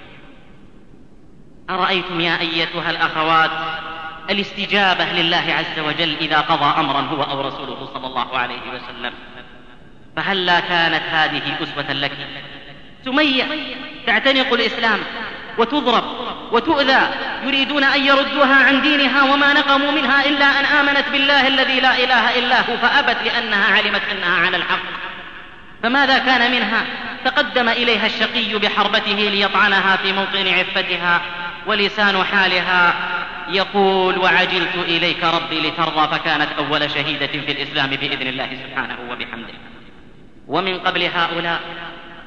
أرأيتم يا أيتها الأخوات الاستجابة لله عز وجل إذا قضى أمرا هو أو رسوله صلى الله عليه وسلم؟ فهلا كانت هذه أسوة لك؟ سمية تعتنق الإسلام وتضرب وتؤذى، يريدون أن يردوها عن دينها وما نقموا منها إلا أن آمنت بالله الذي لا إله إلا هو، فأبت لأنها علمت أنها على الحق. فماذا كان منها؟ تقدم إليها الشقي بحربته ليطعنها في موطن عفتها، ولسان حالها يقول: وعجلت إليك ربي لترضى، فكانت أول شهيدة في الإسلام بإذن الله سبحانه وبحمده. ومن قبل هؤلاء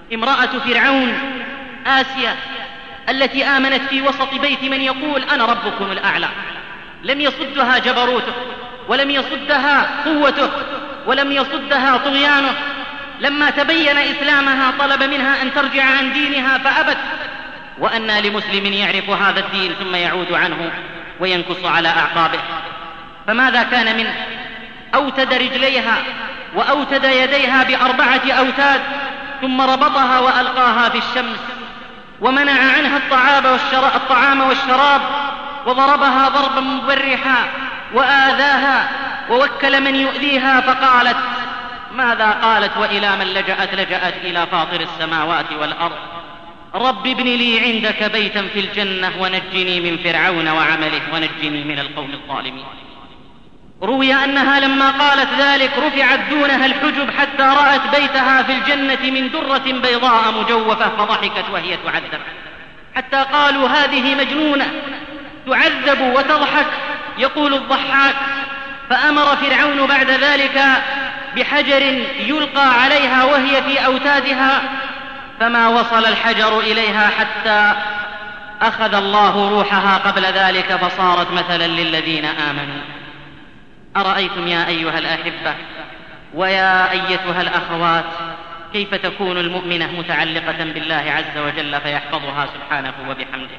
امرأة فرعون آسيا التي آمنت في وسط بيت من يقول أنا ربكم الأعلى، لم يصدها جبروته ولم يصدها قوته ولم يصدها طغيانه. لما تبين إسلامها طلب منها أن ترجع عن دينها فأبت، وأنى لمسلم يعرف هذا الدين ثم يعود عنه وينكص على أعقابه. فماذا كان منه؟ أوتد رجليها وأوتد يديها ب4 أوتاد، ثم ربطها وألقاها في الشمس، ومنع عنها الطعام والشراب، وضربها ضربا مبرحا وآذاها، ووكل من يؤذيها. فقالت ماذا قالت؟ وإلى من لجأت؟ لجأت إلى فاطر السماوات والأرض، رب ابن لي عندك بيتا في الجنة ونجني من فرعون وعمله ونجني من القوم الظالمين. روي أنها لما قالت ذلك رفعت دونها الحجب حتى رأت بيتها في الجنة من درة بيضاء مجوفة، فضحكت وهي تعذب، حتى قالوا هذه مجنونة تعذب وتضحك. يقول الضحاك فأمر فرعون بعد ذلك بحجر يلقى عليها وهي في أوتادها، فما وصل الحجر إليها حتى أخذ الله روحها قبل ذلك، فصارت مثلا للذين آمنوا. أرأيتم يا أيها الأحبة ويا أيتها الأخوات كيف تكون المؤمنة متعلقة بالله عز وجل فيحفظها سبحانه وبحمده؟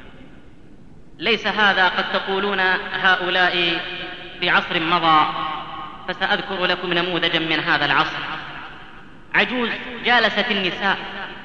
ليس هذا قد تقولون هؤلاء في عصر مضى، فسأذكر لكم نموذجا من هذا العصر. عجوز جالست النساء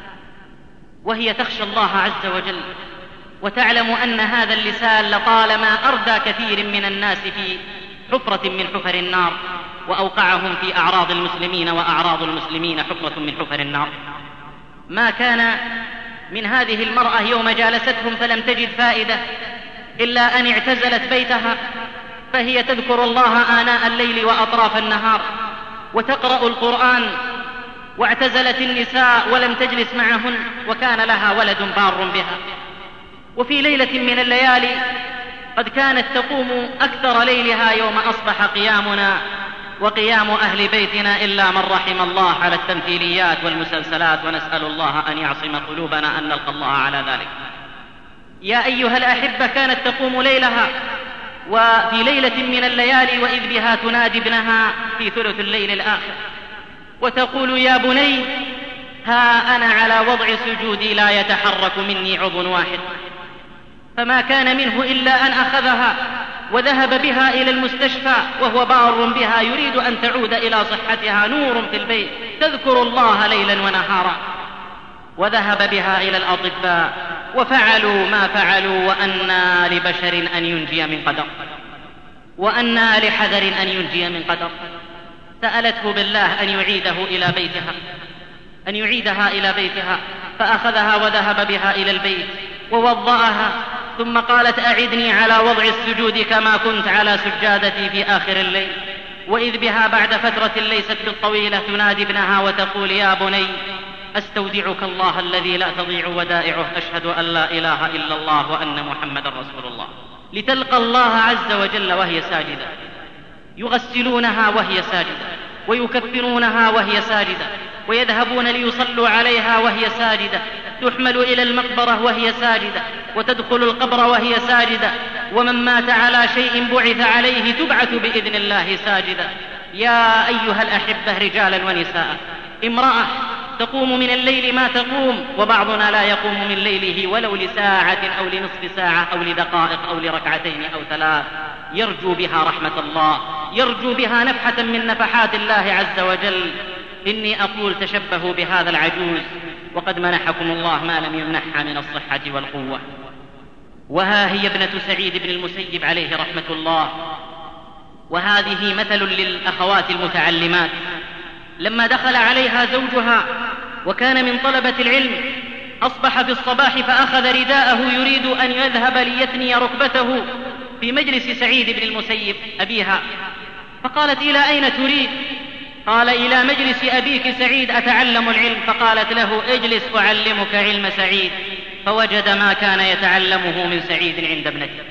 وهي تخشى الله عز وجل، وتعلم أن هذا اللسان لطالما أردى كثير من الناس في حفرة من حفر النار، وأوقعهم في أعراض المسلمين وأعراض المسلمين حفرة من حفر النار. ما كان من هذه المرأة يوم جالستهم فلم تجد فائدة إلا أن اعتزلت بيتها، فهي تذكر الله آناء الليل وأطراف النهار وتقرأ القرآن، واعتزلت النساء ولم تجلس معهن، وكان لها ولد بار بها. وفي ليلة من الليالي قد كانت تقوم أكثر ليلها يوم أصبح قيامنا وقيام أهل بيتنا إلا من رحم الله على التمثيليات والمسلسلات، ونسأل الله أن يعصم قلوبنا أن نلقى الله على ذلك. يا أيها الأحبة كانت تقوم ليلها، وفي ليلة من الليالي وإذ بها تنادي ابنها في ثلث الليل الآخر وتقول يا بني ها أنا على وضع سجودي لا يتحرك مني عضو واحد. فما كان منه إلا أن أخذها وذهب بها إلى المستشفى وهو بار بها يريد أن تعود إلى صحتها، نور في البيت تذكر الله ليلا ونهارا. وذهب بها إلى الأطباء وفعلوا ما فعلوا، وأنى لبشر أن ينجي من قدر، وأنى لحذر أن ينجي من قدر. سألته بالله أن يعيده إلى بيتها، أن يعيدها إلى بيتها، فأخذها وذهب بها إلى البيت ووضأها، ثم قالت أعدني على وضع السجود كما كنت على سجادتي في آخر الليل. وإذ بها بعد فترة ليست بالطويلة تنادي ابنها وتقول يا بني أستودعك الله الذي لا تضيع ودائعه، أشهد أن لا إله إلا الله وأن محمد رسول الله، لتلقى الله عز وجل وهي ساجدة. يغسلونها وهي ساجدة، ويكفنونها وهي ساجدة، ويذهبون ليصلوا عليها وهي ساجدة، تحمل إلى المقبرة وهي ساجدة، وتدخل القبر وهي ساجدة، ومن مات على شيء بعث عليه تبعث بإذن الله ساجدة. يا أيها الأحبة رجالا ونساء، امرأة تقوم من الليل ما تقوم، وبعضنا لا يقوم من ليله ولو لساعة أو لنصف ساعة أو لدقائق أو لركعتين أو 3، يرجو بها رحمة الله، يرجو بها نفحة من نفحات الله عز وجل. إني أقول تشبهوا بهذا العجوز، وقد منحكم الله ما لم يمنحها من الصحة والقوة. وها هي ابنة سعيد بن المسيب عليه رحمة الله، وهذه مثل للأخوات المتعلمات. لما دخل عليها زوجها وكان من طلبة العلم، أصبح في الصباح فأخذ رداءه يريد أن يذهب ليثني ركبته في مجلس سعيد بن المسيب أبيها، فقالت إلى أين تريد؟ قال إلى مجلس أبيك سعيد أتعلم العلم. فقالت له اجلس أعلمك علم سعيد، فوجد ما كان يتعلمه من سعيد عند ابنته.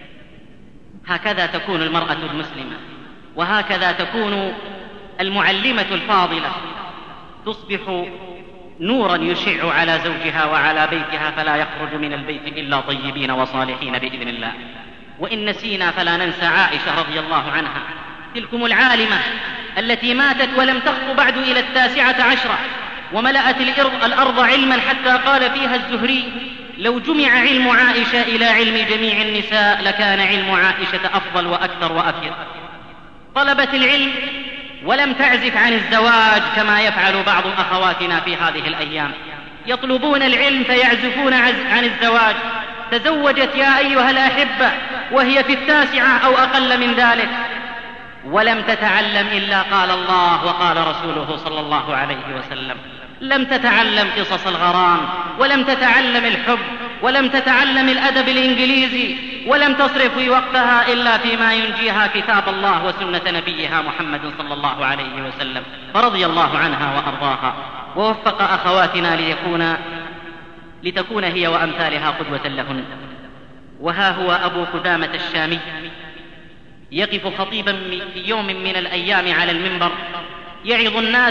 هكذا تكون المرأة المسلمة، وهكذا تكون المعلمة الفاضلة، تصبح نورا يشع على زوجها وعلى بيتها، فلا يخرج من البيت إلا طيبين وصالحين بإذن الله. وإن نسينا فلا ننسى عائشة رضي الله عنها، تلكم العالمة التي ماتت ولم تخطو بعد إلى 19 وملأت الأرض علما، حتى قال فيها الزهري: لو جمع علم عائشة إلى علم جميع النساء لكان علم عائشة أفضل وأكثر وأفيد. طلبت العلم ولم تعزف عن الزواج كما يفعل بعض أخواتنا في هذه الأيام، يطلبون العلم فيعزفون عن الزواج. تزوجت يا أيها الأحبة وهي في 9 أو أقل من ذلك، ولم تتعلم إلا قال الله وقال رسوله صلى الله عليه وسلم. لم تتعلم قصص الغرام، ولم تتعلم الحب، ولم تتعلم الأدب الإنجليزي، ولم تصرف وقتها إلا فيما ينجيها كتاب الله وسنة نبيها محمد صلى الله عليه وسلم، فرضي الله عنها وأرضاها، ووفق أخواتنا لتكون هي وأمثالها قدوة لهن. وها هو أبو قدامة الشامي يقف خطيبا في يوم من الأيام على المنبر، يعظ الناس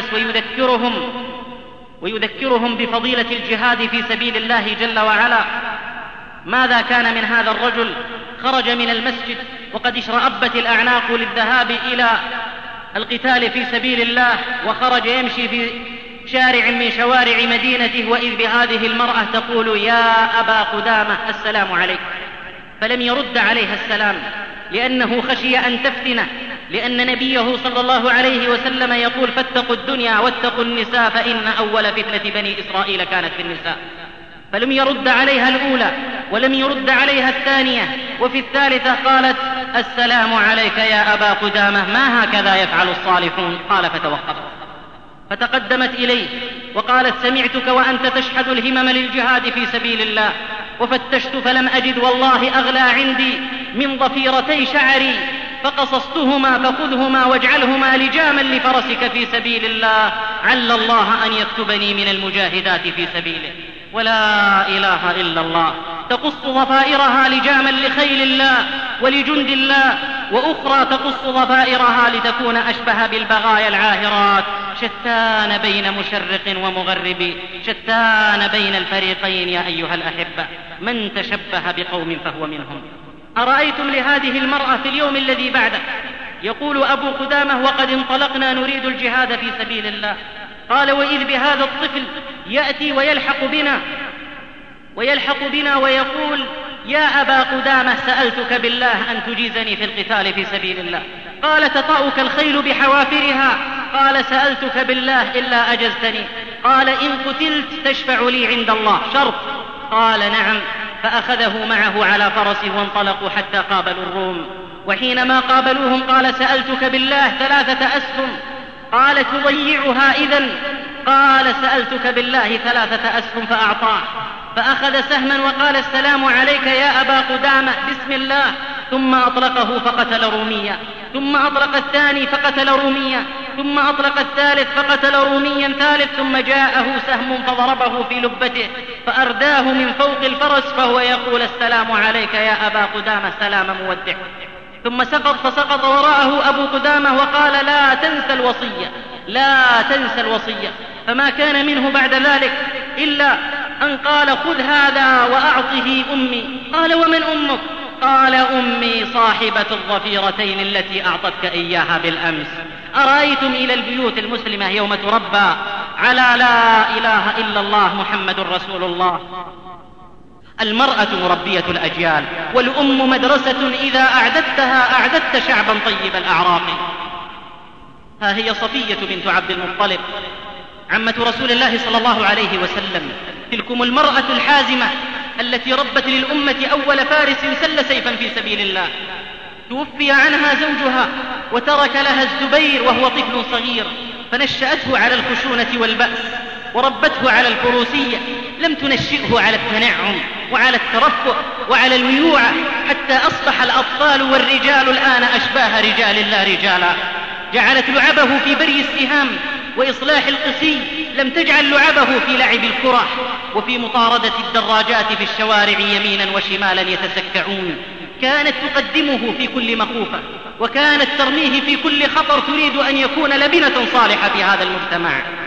ويذكرهم بفضيلة الجهاد في سبيل الله جل وعلا. ماذا كان من هذا الرجل؟ خرج من المسجد وقد اشرأبت الأعناق للذهاب إلى القتال في سبيل الله، وخرج يمشي في شارع من شوارع مدينته، وإذ بهذه المرأة تقول: يا أبا قدامة السلام عليك. فلم يرد عليها السلام لأنه خشي أن تفتنه، لأن نبيه صلى الله عليه وسلم يقول: فاتقوا الدنيا واتقوا النساء فإن أول فتنة بني إسرائيل كانت في النساء. فلم يرد عليها الأولى، ولم يرد عليها الثانية، وفي الثالثة قالت: السلام عليك يا أبا قدامة، ما هكذا يفعل الصالحون؟ قال: فتوقف. فتقدمت إليه وقالت: سمعتك وأنت تشحذ الهمم للجهاد في سبيل الله، وفتشت فلم أجد والله أغلى عندي من ضفيرتي شعري، فقصصتهما فخذهما واجعلهما لجاما لفرسك في سبيل الله، عل الله أن يكتبني من المجاهدات في سبيله. ولا إله إلا الله تقص ضفائرها لجاما لخيل الله ولجند الله، وأخرى تقص ضفائرها لتكون أشبه بالبغايا العاهرات. شتان بين مشرق ومغرب، شتان بين الفريقين يا أيها الأحبة، من تشبه بقوم فهو منهم. أرأيتم لهذه المرأة في اليوم الذي بعده؟ يقول أبو قدامة: وقد انطلقنا نريد الجهاد في سبيل الله. قال: وإذ بهذا الطفل يأتي ويلحق بنا ويقول: يا أبا قدامة سألتك بالله أن تجيزني في القتال في سبيل الله. قال: تطأك الخيل بحوافرها. قال: سألتك بالله إلا أجزتني. قال: إن قتلت تشفع لي عند الله، شرط. قال: نعم. فأخذه معه على فرسه وانطلقوا حتى قابلوا الروم، وحينما قابلوهم قال: سألتك بالله 3 أسهم. قال: تضيعها إذن؟ قال: سألتك بالله 3 أسهم فأعطاه. فأخذ سهما وقال: السلام عليك يا أبا قدامة، بسم الله. ثم أطلقه فقتل روميا، ثم أطلق الثاني فقتل روميا، ثم أطلق الثالث فقتل روميا ثالث، ثم جاءه سهم فضربه في لبته فأرداه من فوق الفرس، فهو يقول: السلام عليك يا أبا قدامة، سلام مودع. ثم فسقط وراءه أبو قدامة وقال: لا تنسى الوصية، لا تنسى الوصية. فما كان منه بعد ذلك إلا أن قال: خذ هذا وأعطه أمي. قال: ومن أمك؟ قال: أمي صاحبة الضفيرتين التي أعطتك إياها بالأمس. أرأيتم إلى البيوت المسلمة يوم تربى على لا إله إلا الله محمد رسول الله. المرأة مربية الأجيال، والأم مدرسة إذا أعددتها أعددت شعبا طيب الأعراق. ها هي صفية بنت عبد المطلب عمة رسول الله صلى الله عليه وسلم، تلكم المرأة الحازمة التي ربت للأمة أول فارس سل سيفا في سبيل الله. توفي عنها زوجها وترك لها الزبير وهو طفل صغير، فنشأته على الخشونة والبأس وربته على الفروسية، لم تنشئه على التنعم وعلى الترفه وعلى الويوعة، حتى أصبح الأطفال والرجال الآن أشباه رجال الله رجالا. جعلت لعبه في بري السهام وإصلاح القسي، لم تجعل لعبه في لعب الكرة وفي مطاردة الدراجات في الشوارع يمينا وشمالا يتسكعون. كانت تقدمه في كل مخوفة، وكانت ترميه في كل خطر، تريد أن يكون لبنة صالحة في هذا المجتمع.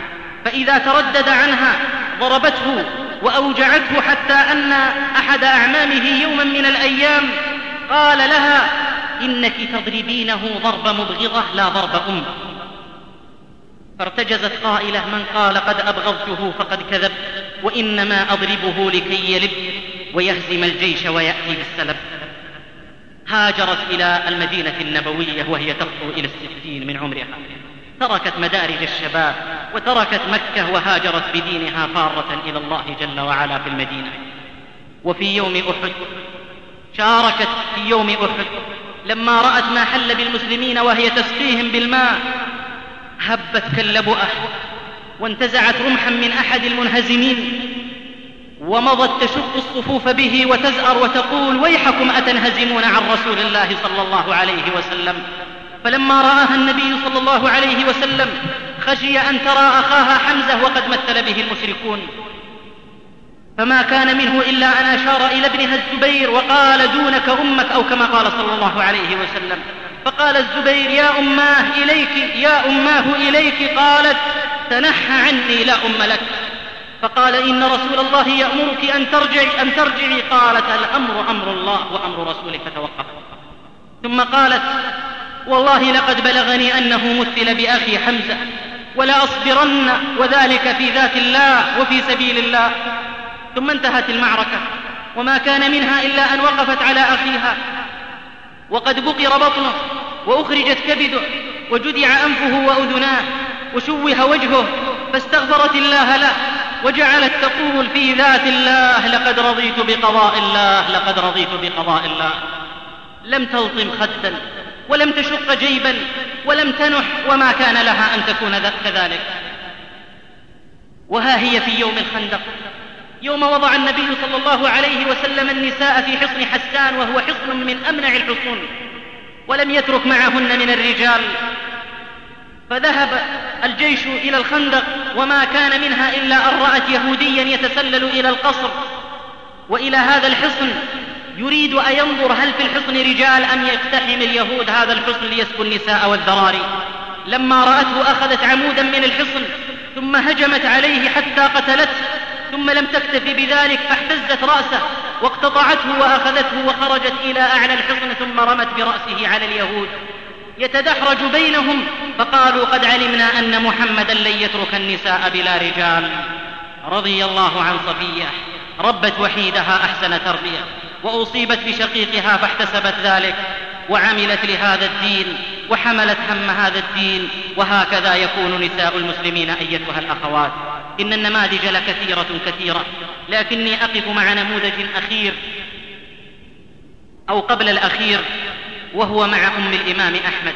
فإذا تردد عنها ضربته وأوجعته، حتى أن أحد أعمامه يوما من الأيام قال لها: إنك تضربينه ضرب مبغضة لا ضرب فارتجزت قائلة: من قال قد أبغضته فقد كذب، وإنما أضربه لكي يلب ويهزم الجيش ويأتي بالسلب. هاجرت إلى المدينة النبوية وهي تخطو إلى 60 من عمرها، تركت مدارج الشباب وتركت مكة وهاجرت بدينها فارة إلى الله جل وعلا في المدينة. وفي يوم أحد شاركت في يوم أحد لما رأت ما حل بالمسلمين وهي تسقيهم بالماء، هبت كاللبؤة وانتزعت رمحا من أحد المنهزمين ومضت تشق الصفوف به وتزأر وتقول: ويحكم أتنهزمون عن رسول الله صلى الله عليه وسلم. فلما رآها النبي صلى الله عليه وسلم خشي أن ترى أخاها حمزة وقد مثل به المشركون، فما كان منه إلا أن أشار إلى ابنها الزبير وقال: دونك أمك، أو كما قال صلى الله عليه وسلم. فقال الزبير: يا أماه إليك، يا أماه إليك. قالت: تنحى عني لا أم لك. فقال: إن رسول الله يأمرك أن ترجعي. قالت: الأمر أمر الله وأمر رسوله، فتوقف. ثم قالت: والله لقد بلغني أنه مثل بأخي حمزة، ولا أصبرن، وذلك في ذات الله وفي سبيل الله. ثم انتهت المعركة وما كان منها إلا أن وقفت على أخيها وقد بقر بطنه وأخرجت كبده وجدع أنفه وأذناه وشوه وجهه، فاستغفرت الله له وجعلت تقول في ذات الله: لقد رضيت بقضاء الله، لقد رضيت بقضاء الله. لم تلطم خدا ولم تشق جيبا ولم تنح، وما كان لها أن تكون كذلك. وها هي في يوم الخندق، يوم وضع النبي صلى الله عليه وسلم النساء في حصن حسان، وهو حصن من أمنع الحصون، ولم يترك معهن من الرجال. فذهب الجيش إلى الخندق وما كان منها إلا أن رأت يهوديا يتسلل إلى القصر وإلى هذا الحصن، يريد أن ينظر هل في الحصن رجال أم يقتحم اليهود هذا الحصن ليسبوا النساء والذراري. لما رأته أخذت عمودا من الحصن ثم هجمت عليه حتى قتلته، ثم لم تكتف بذلك فاحتزت رأسه واقتطعته وأخذته وخرجت إلى أعلى الحصن، ثم رمت برأسه على اليهود يتدحرج بينهم، فقالوا: قد علمنا أن محمدا لن يترك النساء بلا رجال. رضي الله عن صفية، ربت وحيدها أحسن تربية، وأصيبت بشقيقها فاحتسبت ذلك وعملت لهذا الدين وحملت هم هذا الدين. وهكذا يكون نساء المسلمين أيتها الأخوات. إن النماذج لكثيرة كثيرة، لكني أقف مع نموذج أخير أو قبل الأخير، وهو مع أم الإمام أحمد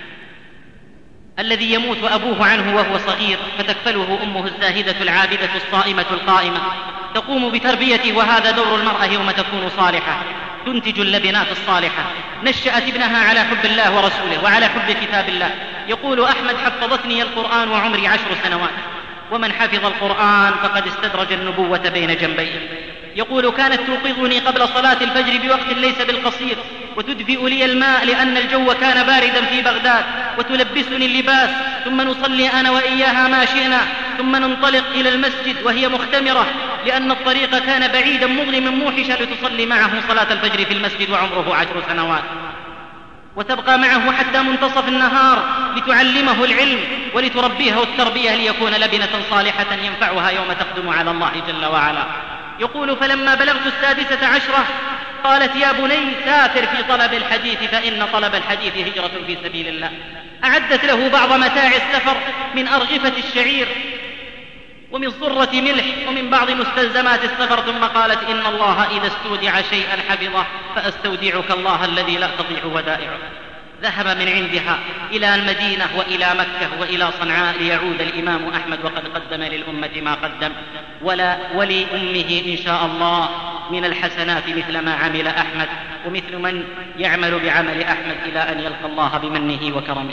الذي يموت أبوه عنه وهو صغير، فتكفله أمه الزاهدة العابدة الصائمة القائمة، تقوم بتربيته. وهذا دور المرأة يوم تكون صالحة، تنتج اللبنات الصالحة. نشأت ابنها على حب الله ورسوله وعلى حب كتاب الله. يقول أحمد: حفظتني القرآن وعمري 10 سنوات، ومن حفظ القرآن فقد استدرج النبوة بين جنبيه. يقول: كانت توقظني قبل صلاة الفجر بوقت ليس بالقصير، وتدفئ لي الماء لأن الجو كان باردا في بغداد، وتلبسني اللباس، ثم نصلي أنا وإياها ما شئنا، ثم ننطلق إلى المسجد وهي مختمرة لأن الطريق كان بعيدا مظلما موحشا، لتصلي معه صلاة الفجر في المسجد وعمره 10 سنوات، وتبقى معه حتى منتصف النهار لتعلمه العلم ولتربيه التربية ليكون لبنة صالحة ينفعها يوم تقدم على الله جل وعلا. يقول: فلما بلغت 16 قالت: يا بني سافر في طلب الحديث، فإن طلب الحديث هجرة في سبيل الله. أعدت له بعض متاع السفر من أرغفة الشعير ومن صرة ملح ومن بعض مستلزمات السفر، ثم قالت: إن الله إذا استودع شيئا حفظه، فأستودعك الله الذي لا تضيع ودائعه. ذهب من عندها إلى المدينة وإلى مكة وإلى صنعاء ليعود الإمام أحمد وقد قدم للأمة ما قدم، ولأمه إن شاء الله من الحسنات مثل ما عمل أحمد، ومثل من يعمل بعمل أحمد إلى أن يلقى الله بمنه وكرمه.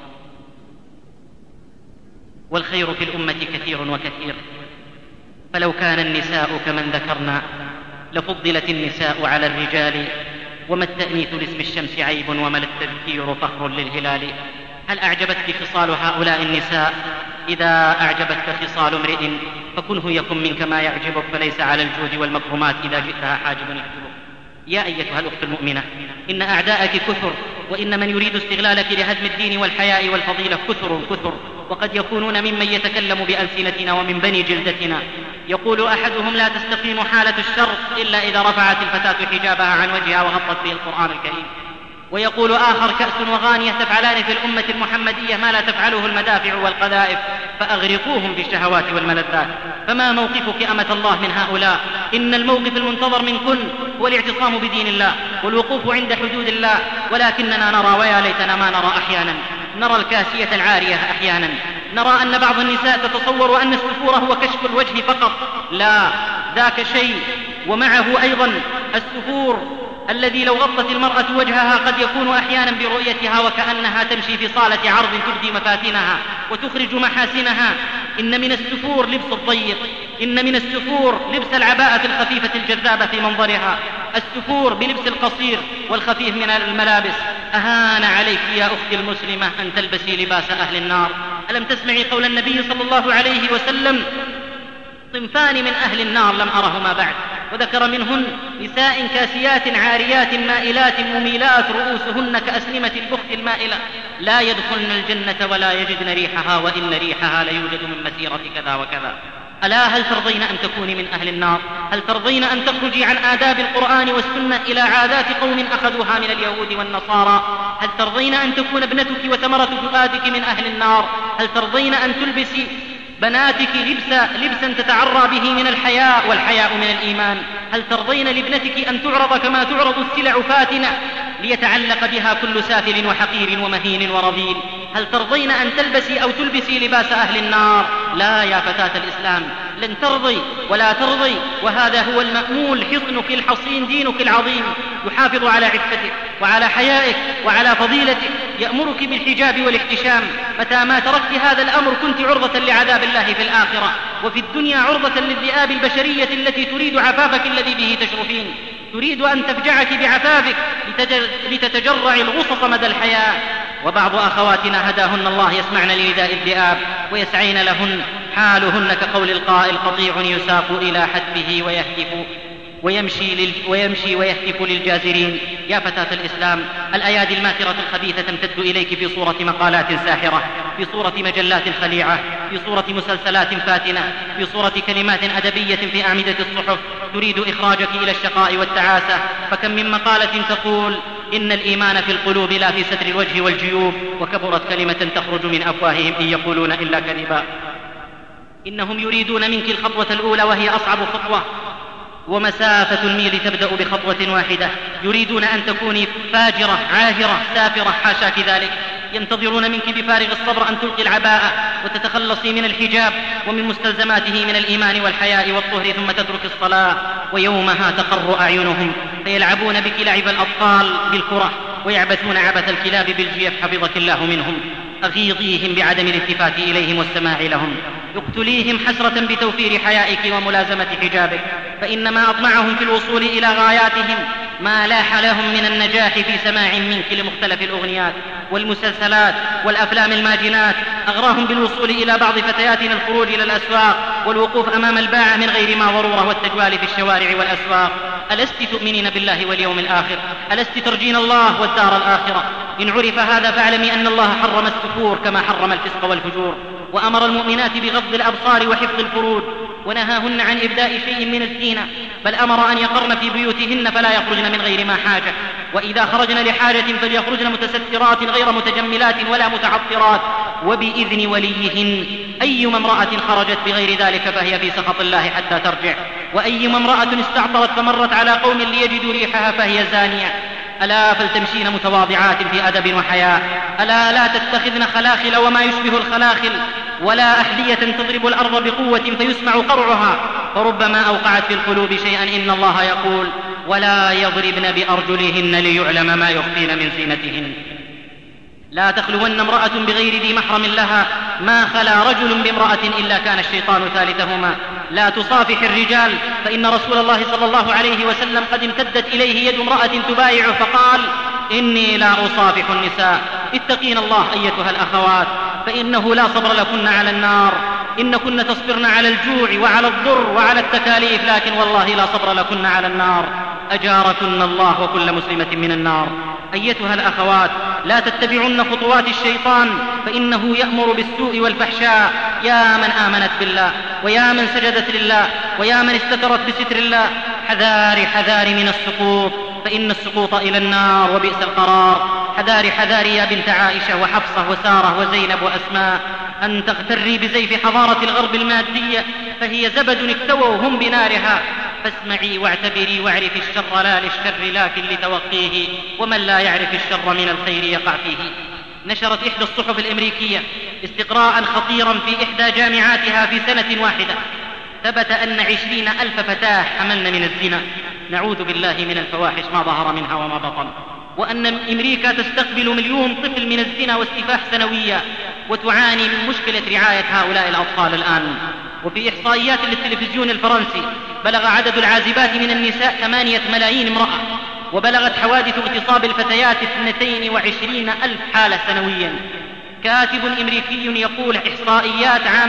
والخير في الأمة كثير وكثير، فلو كان النساء كمن ذكرنا لفضلت النساء على الرجال، وما التأنيث لاسم الشمس عيب، وما التذكير فخر للهلال. هل أعجبتك خصال هؤلاء النساء إذا أعجبتك خصال امرئ فكنه يكن منك ما يعجبك، فليس على الجود والمكرمات إذا جئتها حاجب يحجبك. يا أيتها الأخت المؤمنة، إن أعداءك كثر، وإن من يريد استغلالك لهدم الدين والحياء والفضيلة كثر، وقد يكونون ممن يتكلم بألسنتنا ومن بني جلدتنا. يقول أحدهم: لا تستقيم حالة الشر إلا إذا رفعت الفتاة حجابها عن وجهها وغطت به القرآن الكريم. ويقول آخر: كأس وغانية تفعلان في الأمة المحمدية ما لا تفعله المدافع والقذائف، فأغرقوهم بالشهوات والملذات. فما موقفك أمة الله من هؤلاء؟ إن الموقف المنتظر منكن هو الاعتصام بدين الله والوقوف عند حدود الله، ولكننا نرى، ويا ليتنا ما نرى أحيانا، نرى الكاسية العارية أحيانا، نرى أن بعض النساء تتصور أن السفور هو كشف الوجه فقط. لا، ذاك شيء، ومعه أيضا السفور الذي لو غطت المرأة وجهها قد يكون أحيانا برؤيتها وكأنها تمشي في صالة عرض تبدي مفاتنها وتخرج محاسنها. إن من السفور لبس الضيق، إن من السفور لبس العباءة الخفيفة الجذابة في منظرها، السفور بلبس القصير والخفيف من الملابس. أهان عليك يا أختي المسلمة أن تلبسي لباس أهل النار. ألم تسمعي قول النبي صلى الله عليه وسلم: صنفان من أهل النار لم أرهما بعد، وذكر منهن نساء كاسيات عاريات مائلات مميلات رؤوسهن كأسنمة البخت المائلة، لا يدخلن الجنة ولا يجدن ريحها، وإن ريحها ليوجد من مسيرة كذا وكذا. ألا هل ترضين أن تكوني من أهل النار؟ هل ترضين أن تخرجي عن آداب القرآن والسنة إلى عادات قوم أخذوها من اليهود والنصارى؟ هل ترضين أن تكون ابنتك وثمرة فؤادك من أهل النار؟ هل ترضين أن تلبسي بناتك لبسا تتعرى به من الحياء، والحياء من الإيمان؟ هل ترضين لابنتك أن تعرض كما تعرض السلع فاتنة ليتعلق بها كل سافل وحقير ومهين ورذيل؟ هل ترضين أن تلبسي أو تلبسي لباس أهل النار؟ لا يا فتاة الإسلام، لن ترضي ولا ترضي، وهذا هو المأمول. حصنك الحصين دينك العظيم يحافظ على عفتك وعلى حيائك وعلى فضيلتك، يأمرك بالحجاب والاحتشام. متى ما تركت هذا الأمر كنت عرضة لعذاب الله في الآخرة، وفي الدنيا عرضة للذئاب البشرية التي تريد عفافك الذي به تشرفين، تريد أن تفجعك بعفافك لتتجرع الغصص مدى الحياة. وبعض أخواتنا هداهن الله يسمعن لنداء الذئاب ويسعين لهن، حالهن كقول القائل: قطيع يساق إلى حتفه ويمشي ويهتف للجازرين. يا فتاة الإسلام، الأيادي الماثرة الخبيثة تمتد إليك في صورة مقالات ساحرة، في صورة مجلات خليعة، في صورة مسلسلات فاتنة، في صورة كلمات أدبية في أعمدة الصحف تريد إخراجك إلى الشقاء والتعاسة. فكم من مقالة تقول: إن الإيمان في القلوب لا في ستر الوجه والجيوب، وكبرت كلمة تخرج من أفواههم إن يقولون إلا كذبا. إنهم يريدون منك الخطوة الأولى وهي أصعب خطوة، ومسافة الميل تبدأ بخطوة واحدة. يريدون أن تكوني فاجرة عاهرة سافرة، حاشاك ذلك. ينتظرون منك بفارغ الصبر أن تلقي العباءة وتتخلصي من الحجاب ومن مستلزماته من الإيمان والحياء والطهر، ثم تترك الصلاة. ويومها تقر أعينهم فيلعبون بك لعب الأطفال بالكرة، ويعبثون عبث الكلاب بالجيف، حفظك الله منهم. أغيظيهم بعدم الالتفات إليهم والسماع لهم، اقتليهم حسرة بتوفير حيائك وملازمة حجابك، فإنما أطمعهم في الوصول إلى غاياتهم ما لاح لهم من النجاح في سماع منك لمختلف الأغنيات والمسلسلات والأفلام الماجنات. أغراهم بالوصول إلى بعض فتياتنا الخروج إلى الأسواق والوقوف أمام الباعة من غير ما ضرورة والتجوال في الشوارع والأسواق. ألست تؤمنين بالله واليوم الآخر؟ ألست ترجين الله والدار الآخرة؟ إن عرف هذا فاعلمي أن الله حرم السفور كما حرم الفسق والفجور، وأمر المؤمنات بغض الأبصار وحفظ الفروج، ونهاهن عن إبداء شيء من الزينة، بل أمر أن يقرن في بيوتهن فلا يخرجن من غير ما حاجة، وإذا خرجن لحاجة فليخرجن متسترات غير متجملات ولا متعطرات وبإذن وليهن. أيما امرأة خرجت بغير ذلك فهي في سخط الله حتى ترجع، وأيما امرأة استعطرت فمرت على قوم ليجدوا ريحها فهي زانية. ألا فلتمشين متواضعات في أدب وحياء، ألا لا تتخذن خلاخل وما يشبه الخلاخل، ولا أحذية تضرب الأرض بقوة فيسمع قرعها، فربما أوقعت في القلوب شيئا. إن الله يقول: ولا يضربن بأرجلهن ليعلم ما يخفين من زينتهن. لا تخلون امرأة بغير ذي محرم لها، ما خلا رجل بامرأة إلا كان الشيطان ثالثهما. لا تصافح الرجال، فإن رسول الله صلى الله عليه وسلم قد امتدت إليه يد امرأة تبايع فقال: إني لا أصافح النساء. اتقين الله أيتها الأخوات، فإنه لا صبر لكن على النار. إن كن تصبرن على الجوع وعلى الضر وعلى التكاليف، لكن والله لا صبر لكن على النار. أجاركن الله وكل مسلمة من النار. أيتها الأخوات، لا تتبعن خطوات الشيطان، فإنه يأمر بالسوء والفحشاء. يا من آمنت بالله، ويا من سجدت لله، ويا من استترت بستر الله، حذاري حذاري من السقوط، فإن السقوط إلى النار وبئس القرار. حذاري حذاري يا بنت عائشة وحفصة وسارة وزينب وأسماء أن تغتري بزيف حضارة الغرب المادية، فهي زبد اكتووا هم بنارها. فاسمعي واعتبري واعرفي الشر لا للشر لكن لتوقيه، ومن لا يعرف الشر من الخير يقع فيه. نشرت إحدى الصحف الأمريكية استقراء خطيرا في إحدى جامعاتها في سنة واحدة، ثبت أن 20,000 فتاة حملن من الزنا، نعوذ بالله من الفواحش ما ظهر منها وما بطن، وأن أمريكا تستقبل 1,000,000 طفل من الزنا والسفاح سنويا، وتعاني من مشكلة رعاية هؤلاء الأطفال الآن. وفي إحصائيات للتلفزيون الفرنسي بلغ عدد العازبات من النساء 8 ملايين امرأة، وبلغت حوادث اغتصاب الفتيات 22,000 حالة سنويا. كاتب أمريكي يقول إحصائيات عام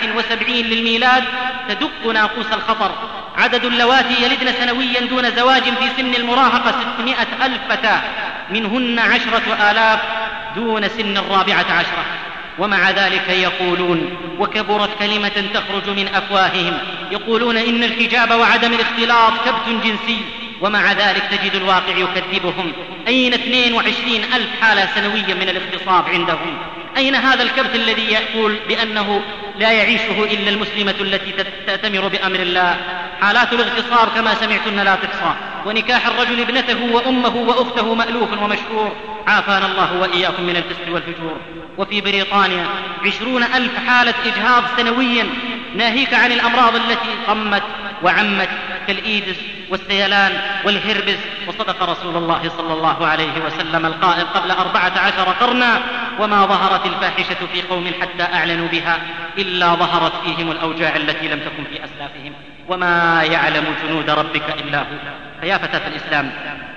79 للميلاد تدق ناقوس الخطر. عدد اللواتي يلدن سنويا دون زواج في سن المراهقة 600,000 فتاة، منهن 10,000 دون سن 14. ومع ذلك يقولون، وكبرت كلمة تخرج من أفواههم، يقولون إن الحجاب وعدم الاختلاط كبت جنسي، ومع ذلك تجد الواقع يكذبهم. أين 22,000 حالة سنويا من الاغتصاب عندهم؟ أين هذا الكبت الذي يقول بأنه لا يعيشه إلا المسلمة التي تأتمر بأمر الله؟ حالات الاغتصاب كما سمعتن لا تحصى، ونكاح الرجل ابنته وأمه وأخته مألوف ومشهور، عافانا الله وإياكم من الفسق والفجور. وفي بريطانيا 20,000 حالة إجهاض سنويا، ناهيك عن الأمراض التي طمت وعمت كالإيدز والسيلان والهربس. وصدق رسول الله صلى الله عليه وسلم القائل قبل 14 قرنا: وما ظهرت الفاحشة في قوم حتى أعلنوا بها إلا ظهرت فيهم الأوجاع التي لم تكن في أسلافهم، وما يعلم جنود ربك إلا هو. فيا فتاة الإسلام،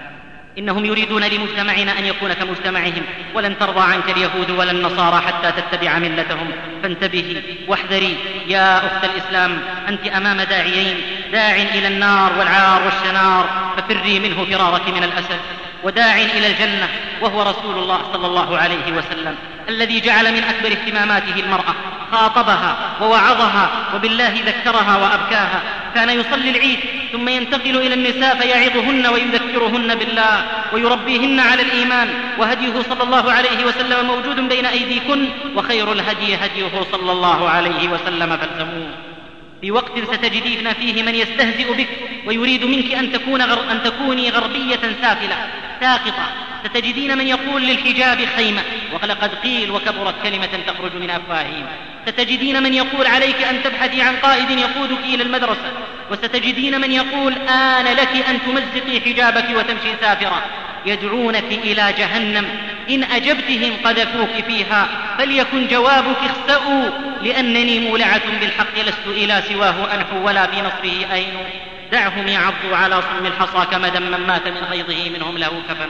إنهم يريدون لمجتمعنا أن يكون كمجتمعهم، ولن ترضى عنك اليهود ولا النصارى حتى تتبع ملتهم. فانتبهي واحذري يا أخت الإسلام، أنت أمام داعيين، داع إلى النار والعار والشنار ففري منه فرارك من الأسد، وداع إلى الجنة وهو رسول الله صلى الله عليه وسلم، الذي جعل من أكبر اهتماماته المرأة، خاطبها ووعظها وبالله ذكرها وأبكاها. كان يصلي العيد ثم ينتقل إلى النساء فيعظهن ويذكرهن بالله ويربيهن على الإيمان، وهديه صلى الله عليه وسلم موجود بين أيديكن، وخير الهدي هديه صلى الله عليه وسلم فالزموه. في وقت ستجدين فيه من يستهزئ بك ويريد منك أن تكوني غربية سافلة ساقطة، ستجدين من يقول للحجاب خيمة، ولقد قيل وكبرت كلمة تخرج من أفواههم. ستجدين من يقول عليك أن تبحثي عن قائد يقودك إلى المدرسة، وستجدين من يقول آن لك أن تمزقي حجابك وتمشي سافرة. يدعونك إلى جهنم، إن أجبتهم قذفوك فيها، فليكن جوابك اخسأوا لأنني مولعة بالحق لست إلى سواه أنحو ولا في نصره أين. دعهم يعضوا على صم الحصى كما دم من مات من غيظه منهم له كفن.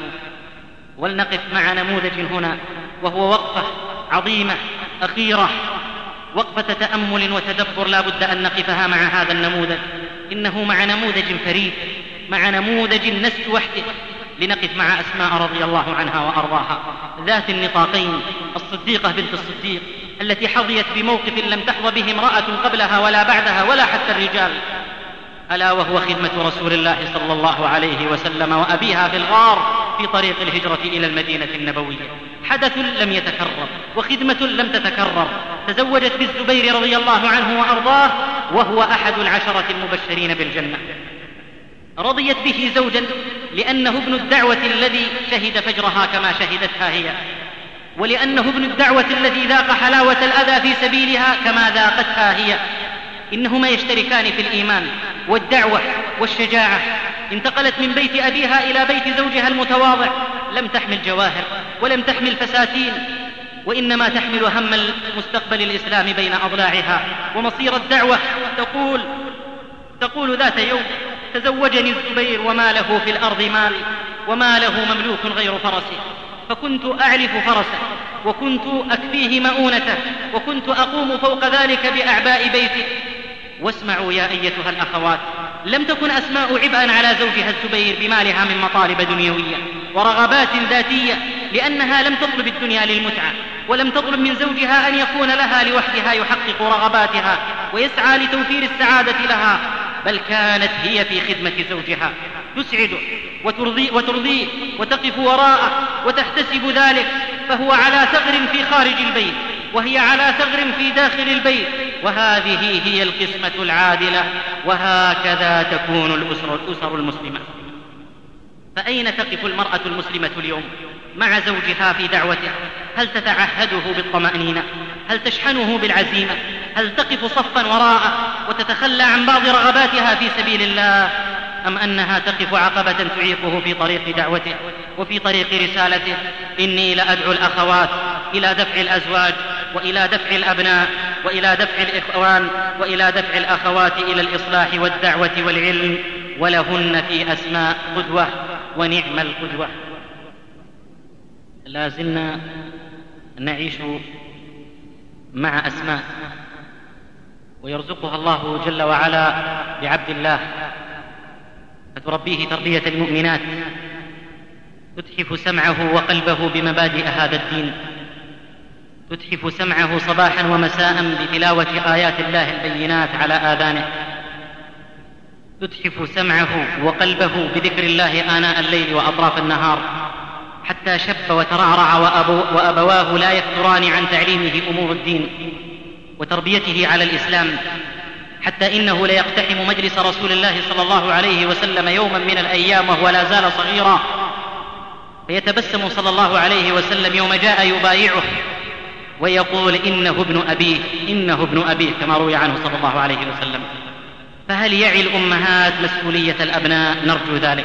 ولنقف مع نموذج هنا، وهو وقفة عظيمة أخيرة، وقفة تأمل وتدبر لا بد أن نقفها مع هذا النموذج. إنه مع نموذج فريد، مع نموذج النسج وحده. لنقف مع أسماء رضي الله عنها وأرضاها، ذات النطاقين، الصديقة بنت الصديق، التي حظيت بموقف لم تحظ به امرأة قبلها ولا بعدها ولا حتى الرجال، ألا وهو خدمة رسول الله صلى الله عليه وسلم وأبيها في الغار في طريق الهجرة إلى المدينة النبوية. حدث لم يتكرر وخدمة لم تتكرر. تزوجت بالزبير رضي الله عنه وأرضاه، وهو أحد العشرة المبشرين بالجنة. رضيت به زوجا لأنه ابن الدعوة الذي شهد فجرها كما شهدتها هي، ولأنه ابن الدعوة الذي ذاق حلاوة الأذى في سبيلها كما ذاقتها هي. إنهما يشتركان في الإيمان والدعوة والشجاعة. انتقلت من بيت أبيها إلى بيت زوجها المتواضع، لم تحمل جواهر ولم تحمل فساتين، وإنما تحمل هم مستقبل الإسلام بين أضلاعها ومصير الدعوة. تقول ذات يوم: تزوجني الزبير وما له في الأرض مال، وما له مملوك غير فرسه، فكنت أعلف فرسه وكنت أكفيه مؤونته، وكنت أقوم فوق ذلك بأعباء بيته. واسمعوا يا أيتها الأخوات، لم تكن أسماء عبئا على زوجها الزبير بمالها من مطالب دنيوية ورغبات ذاتية، لأنها لم تطلب الدنيا للمتعة، ولم تطلب من زوجها أن يكون لها لوحدها يحقق رغباتها ويسعى لتوفير السعادة لها، بل كانت هي في خدمة زوجها، تسعده وترضيه وتقف وراءه وتحتسب ذلك، فهو على ثغر في خارج البيت وهي على ثغر في داخل البيت، وهذه هي القسمة العادلة، وهكذا تكون الأسر المسلمة. فأين تقف المرأة المسلمة اليوم مع زوجها في دعوته؟ هل تتعهده بالطمأنينة؟ هل تشحنه بالعزيمة؟ هل تقف صفا وراءه وتتخلى عن بعض رغباتها في سبيل الله؟ أم أنها تقف عقبة تعيقه في طريق دعوته وفي طريق رسالته؟ إني لأدعو الأخوات إلى دفع الأزواج وإلى دفع الأبناء وإلى دفع الإخوان وإلى دفع الأخوات إلى الإصلاح والدعوة والعلم، ولهن في أسماء قدوة، ونعم القدوة. لا زلنا نعيش مع أسماء، ويرزقها الله جل وعلا بعبد الله فتربيه تربية المؤمنات، تتحف سمعه وقلبه بمبادئ هذا الدين، تتحف سمعه صباحا ومساء بتلاوة آيات الله البينات على آذانه، تتحف سمعه وقلبه بذكر الله آناء الليل وأطراف النهار، حتى شب وترعرع وأبواه لا يفتران عن تعليمه أمور الدين وتربيته على الإسلام، حتى إنه ليقتحم مجلس رسول الله صلى الله عليه وسلم يوما من الأيام وهو لا زال صغيرا، فيتبسم صلى الله عليه وسلم يوم جاء يبايعه ويقول إنه ابن أبيه، إنه ابن أبيه، كما روي عنه صلى الله عليه وسلم. فهل يعي الأمهات مسؤولية الأبناء؟ نرجو ذلك.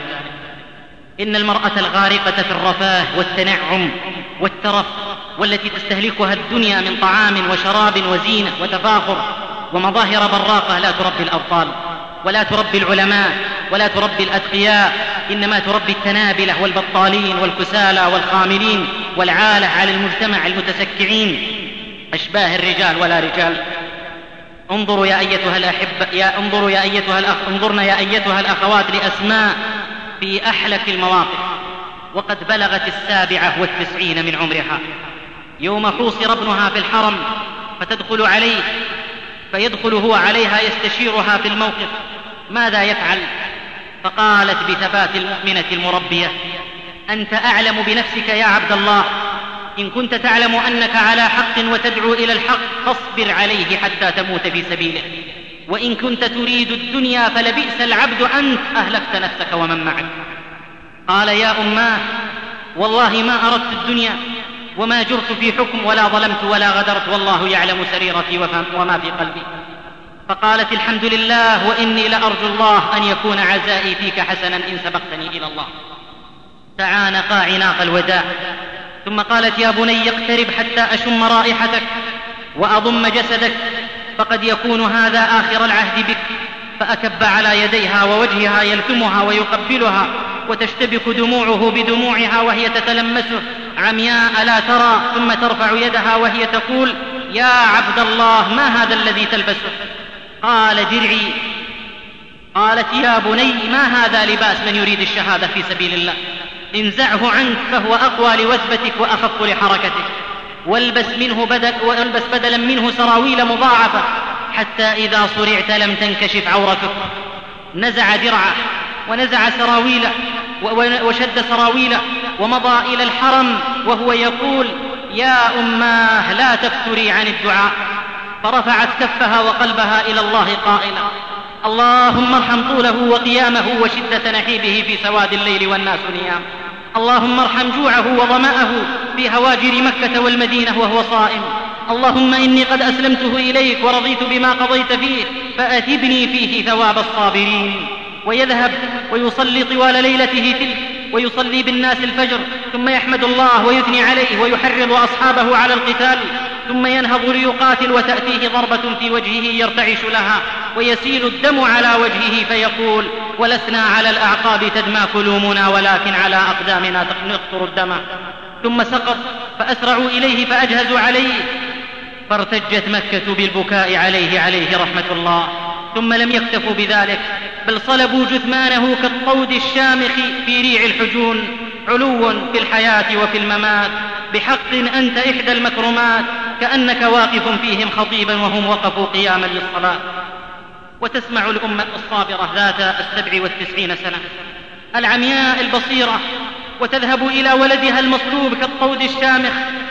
إن المرأة الغارقة في الرفاه والتنعم والترف، والتي تستهلكها الدنيا من طعام وشراب وزينة وتفاخر ومظاهر براقة، لا تربي الأبطال ولا تربي العلماء ولا تربي الأتقياء، إنما تربي التنابلة والبطالين والكسالى والخاملين والعالة على المجتمع المتسكعين أشباه الرجال ولا رجال. انظروا يا أيتها الأحبة، انظرنا يا أيتها الأخوات لأسماء في أحلك المواقف، وقد بلغت 97 من عمرها، يوم حوصر ابنها في الحرم فتدخل عليه، فيدخل هو عليها يستشيرها في الموقف ماذا يفعل، فقالت بثبات المؤمنة المربية: أنت أعلم بنفسك يا عبد الله، إن كنت تعلم أنك على حق وتدعو إلى الحق فاصبر عليه حتى تموت في سبيله، وإن كنت تريد الدنيا فلبئس العبد أنت، أهلكت نفسك ومن معك. قال: يا أماه، والله ما أردت الدنيا وما جرت في حكم ولا ظلمت ولا غدرت، والله يعلم سريرتي وما في قلبي. فقالت: الحمد لله، وإني لأرجو الله أن يكون عزائي فيك حسنا إن سبقتني إلى الله. تعانقا عناق الوداع، ثم قالت: يا بني اقترب حتى أشم رائحتك وأضم جسدك، فقد يكون هذا آخر العهد بك. فأكب على يديها ووجهها يلتمها ويقبلها، وتشتبك دموعه بدموعها وهي تتلمسه عمياء لا ترى، ثم ترفع يدها وهي تقول: يا عبد الله، ما هذا الذي تلبسه؟ قال: درعي. قالت: يا بني، ما هذا لباس من يريد الشهادة في سبيل الله؟ انزعه عنك فهو أقوى لوثبتك وأخف لحركتك، والبس بدلا منه سراويل مضاعفة، حتى إذا صرعت لم تنكشف عورتك. نزع درعه ونزع سراويله وشد سراويله ومضى إلى الحرم وهو يقول: يا أماه، لا تفتري عن الدعاء. فرفعت كفها وقلبها إلى الله قائلة: اللهم ارحم طوله وقيامه وشدة نحيبه في سواد الليل والناس نيام. اللهم ارحم جوعه وظمأه في هواجر مكة والمدينة وهو صائم. اللهم إني قد أسلمته إليك ورضيت بما قضيت فيه، فأثبني فيه ثواب الصابرين. ويذهب ويصلي طوال ليلته تلك، ويصلي بالناس الفجر، ثم يحمد الله ويثني عليه ويحرض أصحابه على القتال، ثم ينهض ليقاتل وتأتيه ضربة في وجهه يرتعش لها ويسيل الدم على وجهه فيقول: ولسنا على الأعقاب تدمى كلومنا، ولكن على أقدامنا نقطر الدم. ثم سقط فأسرعوا إليه فأجهزوا عليه، فارتجت مكة بالبكاء عليه رحمة الله. ثم لم يكتفوا بذلك، بل صلبوا جثمانه كالطود الشامخ في ريع الحجون، علو في الحياة وفي الممات. بحق أنت إحدى المكرمات، كأنك واقف فيهم خطيبا وهم وقفوا قياما للصلاة. وتسمع الأمة الصابرة ذات 97 سنة العمياء البصيرة، وتذهب إلى ولدها المصلوب كالطود الشامخ،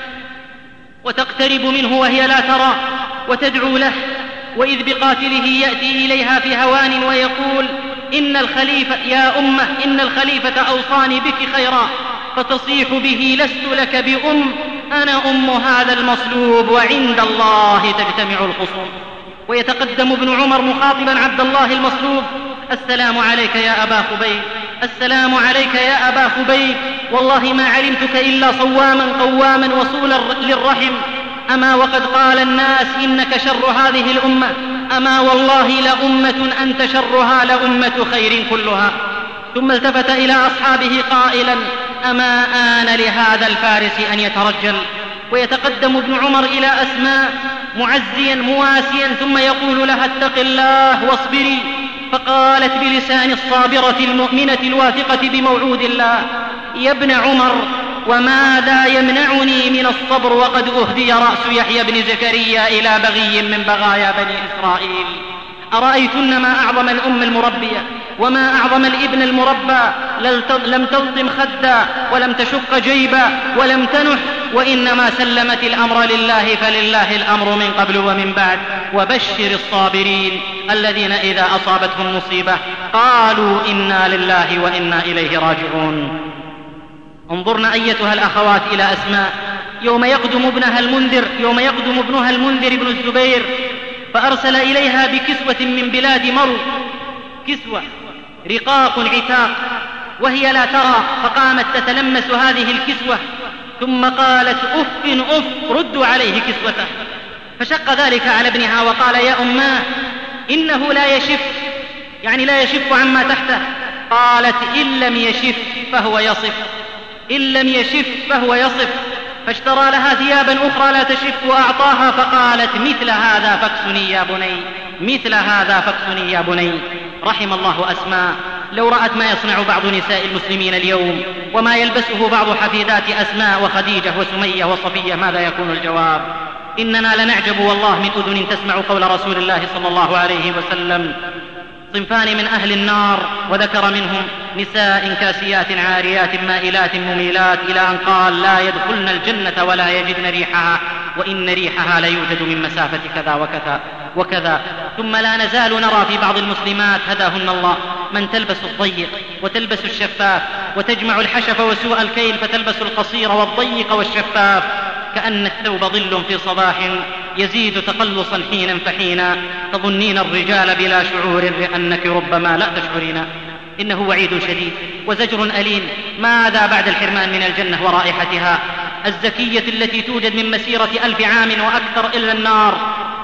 وتقترب منه وهي لا ترى، وتدعو له، وإذ بقاتله يأتي إليها في هوان ويقول: إن الخليفة يا أمة، إن الخليفة أوصاني بك خيرا. فتصيح به: لست لك بأم، أنا أم هذا المصلوب، وعند الله تجتمع الخصوم. ويتقدم ابن عمر مخاطبا عبد الله المصلوب: السلام عليك يا أبا خبيب، السلام عليك يا أبا خبيب، والله ما علمتك إلا صواما قواما وصولا للرحم. أما وقد قال الناس إنك شر هذه الأمة، أما والله لأمة أنت شرها لأمة خير كلها. ثم التفت إلى أصحابه قائلا: أما آن لهذا الفارس أن يترجل. ويتقدم ابن عمر إلى أسماء معزيا مواسيا، ثم يقول لها: اتق الله واصبري. فقالت بلسان الصابرة المؤمنة الواثقة بموعود الله: يا ابن عمر، وماذا يمنعني من الصبر وقد أهدي رأس يحيى بن زكريا إلى بغي من بغايا بني إسرائيل. أرأيتن ما أعظم الأم المربية وما أعظم الابن المربى، لم تلطم خدا ولم تشق جيبا ولم تنح، وإنما سلمت الأمر لله، فلله الأمر من قبل ومن بعد. وبشر الصابرين الذين إذا أصابتهم مصيبة قالوا إنا لله وإنا إليه راجعون. انظرن أيتها الأخوات إلى أسماء يوم يقدم ابنها المنذر بن الزبير، فأرسل إليها بكسوة من بلاد مرو، كسوة رقاق عتاق، وهي لا ترى، فقامت تتلمس هذه الكسوة، ثم قالت: أف أف، ردوا عليه كسوته. فشق ذلك على ابنها وقال: يا أماه، إنه لا يشف، يعني لا يشف عما تحته. قالت: إن لم يشف فهو يصف، إن لم يشف فهو يصف. فاشترى لها ثيابا أخرى لا تشف وأعطاها، فقالت: مثل هذا فاكسني يا بني، مثل هذا فاكسني يا بني. رحم الله أسماء، لو رأت ما يصنع بعض نساء المسلمين اليوم وما يلبسه بعض حفيدات أسماء وخديجة وسمية وصفية، ماذا يكون الجواب؟ إننا لنعجب والله من أذن تسمع قول رسول الله صلى الله عليه وسلم: صنفان من أهل النار، وذكر منهم نساء كاسيات عاريات مائلات مميلات، إلى أن قال: لا يدخلن الجنة ولا يجدن ريحها، وإن ريحها ليوجد من مسافة كذا وكذا وكذا. ثم لا نزال نرى في بعض المسلمات هداهن الله من تلبس الضيق وتلبس الشفاف، وتجمع الحشف وسوء الكيل فتلبس القصير والضيق والشفاف، كأن الثوب ظل في صباح يزيد تقلصا حينا فحينا، تظنين الرجال بلا شعور بأنك ربما لا تشعرين. إنه وعيد شديد وزجر أليم. ماذا بعد الحرمان من الجنة ورائحتها الزكية التي توجد من مسيرة 1000 عام وأكثر إلى النار؟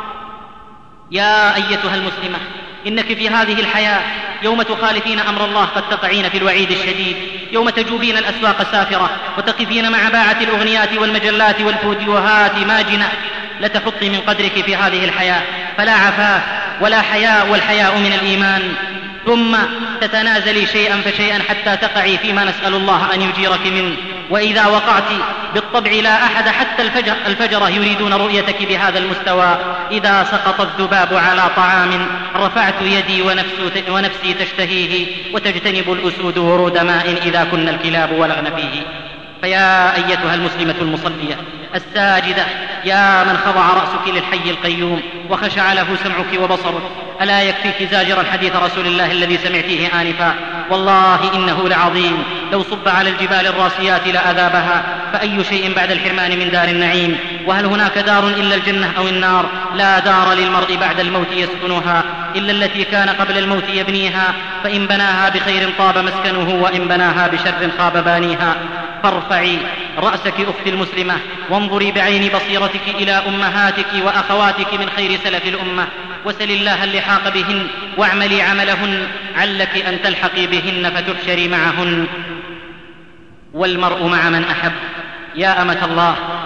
يا أيتها المسلمة، إنك في هذه الحياة يوم تخالفين أمر الله قد تقعين في الوعيد الشديد، يوم تجوبين الأسواق سافرة وتقفين مع باعة الأغنيات والمجلات والفيديوهات ماجنة، لتحطي من قدرك في هذه الحياة، فلا عفاف ولا حياء، والحياء من الإيمان. ثم تتنازلي شيئا فشيئا حتى تقعي فيما نسأل الله أن يجيرك منه. وإذا وقعت بالطبع لا أحد حتى الفجرة يريدون رؤيتك بهذا المستوى. إذا سقط الذباب على طعام رفعت يدي ونفسي تشتهيه، وتجتنب الأسود ورود ماء إذا كن الكلاب ولغن فيه. فيا أيتها المسلمة المصلية الساجدة، يا من خضع رأسك للحي القيوم وخشع له سمعك وبصرك، ألا يكفيك زاجرا حديث رسول الله الذي سمعتيه آنفا؟ والله إنه لعظيم، لو صب على الجبال الراسيات لأذابها، فأي شيء بعد الحرمان من دار النعيم؟ وهل هناك دار إلا الجنة أو النار؟ لا دار للمرء بعد الموت يسكنها إلا التي كان قبل الموت يبنيها، فإن بناها بخير طاب مسكنه، وإن بناها بشر خاب بانيها. فارفعي رأسك أختي المسلمة، وانظري بعين بصيرتك إلى أمهاتك وأخواتك من خير سلف الأمة، وسل الله اللحاق بهن، واعملي عملهن، علك أن تلحقي بهن فتحشري معهن. والمرء مع من أحب. يا أمة الله،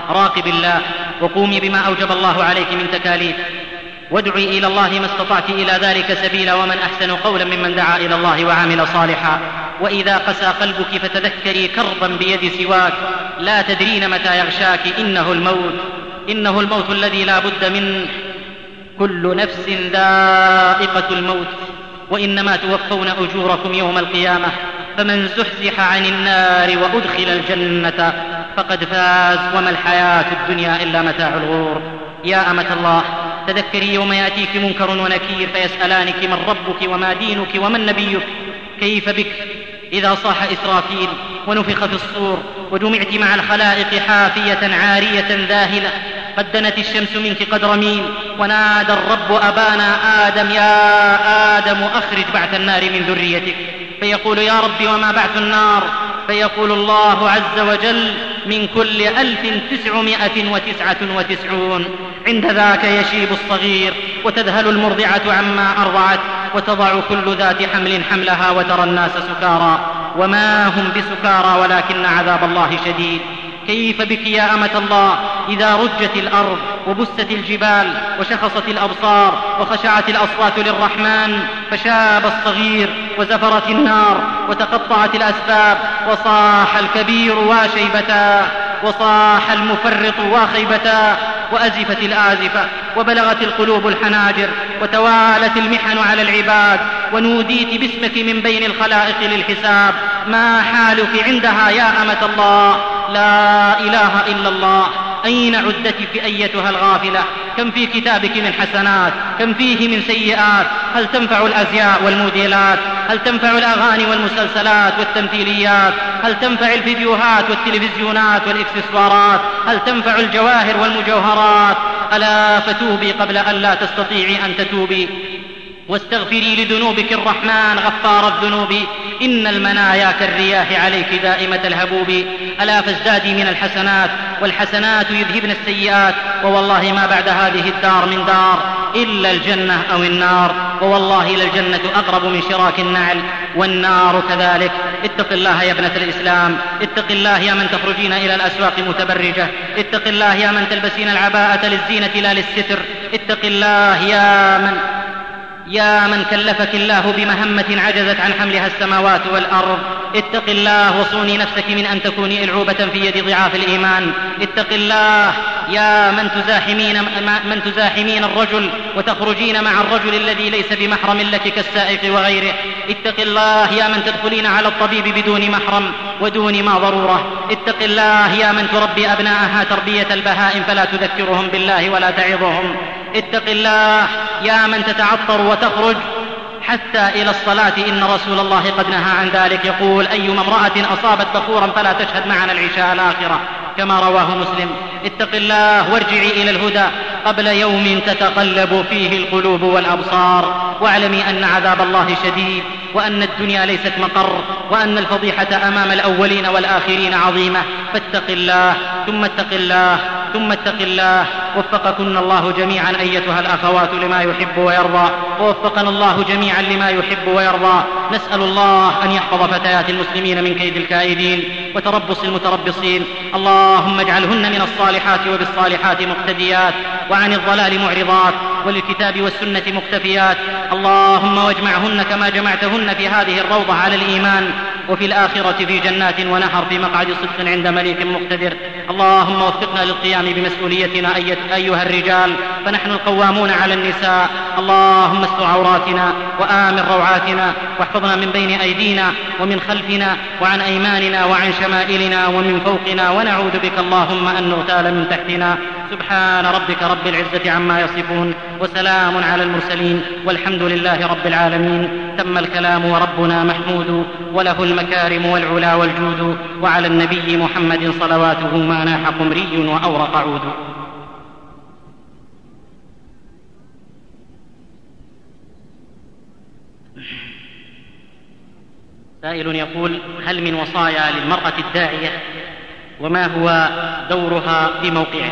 راقب الله، وقومي بما أوجب الله عليك من تكاليف، وادعي إلى الله ما استطعت إلى ذلك سبيلا، ومن أحسن قولا ممن دعا إلى الله وعمل صالحا. وإذا قسى قلبك فتذكري كربا بيد سواك، لا تدرين متى يغشاك، إنه الموت الذي لا بد منه، كل نفس ذائقة الموت، وإنما توفون أجوركم يوم القيامة، فمن زحزح عن النار وأدخل الجنة فقد فاز، وما الحياة الدنيا إلا متاع الغرور. يا أمة الله، تذكري يوم يأتيك منكر ونكير فيسألانك من ربك وما دينك ومن نبيك. كيف بك إذا صاح إسرافيل ونفخ في الصور وجمعت مع الخلائق حافية عارية ذاهلة، قد دنت الشمس منك قدر ميل، ونادى الرب أبانا آدم يا آدم أخرج بعث النار من ذريتك، فيقول يا رب وما بعث النار؟ فيقول الله عز وجل من كل 1999. عند ذاك يشيب الصغير وتذهل المرضعة عما أرضعت، وتضع كل ذات حمل حملها، وترى الناس سكارى وما هم بسكارى ولكن عذاب الله شديد. كيف بك يا أمة الله إذا رجت الأرض وبست الجبال وشخصت الأبصار وخشعت الأصوات للرحمن، فشاب الصغير وزفرت النار وتقطعت الأسباب، وصاح الكبير وشيبتا، وصاح المفرط وخيبتا، وأزفت الآزفة، وبلغت القلوب الحناجر، وتوالت المحن على العباد، ونوديت باسمك من بين الخلائق للحساب. ما حالك عندها يا أمة الله؟ لا إله إلا الله. أين عدتك أيتها الغافلة؟ كم في كتابك من حسنات، كم فيه من سيئات؟ هل تنفع الأزياء والموديلات؟ هل تنفع الأغاني والمسلسلات والتمثيليات؟ هل تنفع الفيديوهات والتلفزيونات والإكسسوارات؟ هل تنفع الجواهر والمجوهرات؟ ألا فتوبي قبل أن لا تستطيعي أن تتوبي، واستغفري لذنوبك الرحمن غفار الذنوب. إن المنايا كالرياح عليك دائمة الهبوب. ألا فازدادي من الحسنات، والحسنات يذهبن السيئات، ووالله ما بعد هذه الدار من دار إلا الجنة أو النار، ووالله للجنة أقرب من شراك النعل، والنار كذلك. اتق الله يا ابنة الإسلام، اتق الله يا من تخرجين إلى الأسواق متبرجة، اتق الله يا من تلبسين العباءة للزينة لا للستر، اتق الله يا من كلفك الله بمهمة عجزت عن حملها السماوات والأرض. اتق الله وصوني نفسك من أن تكوني ألعوبة في يد ضعاف الإيمان. اتق الله يا من تزاحمين الرجل وتخرجين مع الرجل الذي ليس بمحرم لك كالسائق وغيره. اتق الله يا من تدخلين على الطبيب بدون محرم ودون ما ضرورة. اتق الله يا من تربي أبناءها تربية البهائم فلا تذكرهم بالله ولا تعظهم. اتق الله يا من تتعطر وتخرج حتى إلى الصلاة، إن رسول الله قد نهى عن ذلك، يقول أيما امرأة أصابت بخورا فلا تشهد معنا العشاء الآخرة، كما رواه مسلم. اتق الله وارجعي إلى الهدى قبل يوم تتقلب فيه القلوب والأبصار، واعلمي أن عذاب الله شديد، وأن الدنيا ليست مقر، وأن الفضيحة أمام الأولين والآخرين عظيمة. فاتق الله ثم اتق الله ثم اتق الله. وفقكن الله جميعا أيتها الأخوات لما يحب ويرضى، ووفقنا الله جميعا لما يحب ويرضى. نسأل الله أن يحفظ فتيات المسلمين من كيد الكائدين وتربص المتربصين. اللهم اجعلهن من الصالحات وبالصالحات مقتديات، وعن الضلال معرضات، وللكتاب والسنة مكتفيات. اللهم واجمعهن كما جمعتهن في هذه الروضة على الإيمان، وفي الآخرة في جنات ونهر في مقعد صدق عند مليك مقتدر. اللهم وفقنا للقيام بمسؤوليتنا أيها الرجال، فنحن القوامون على النساء. اللهم استر عوراتنا وآمن روعاتنا، واحفظنا من بين أيدينا ومن خلفنا وعن أيماننا وعن شمائلنا ومن فوقنا، ونعوذ بك اللهم أن نغتال من تحتنا. سبحان ربك رب العزة عما يصفون، وسلام على المرسلين، والحمد لله رب العالمين. تم الكلام وربنا محمود، وله المكارم والعلا والجود، وعلى النبي محمد صلواته ما ناح قمري وأورق عود. سائل يقول: هل من وصايا للمرأة الداعية، وما هو دورها في موقعه؟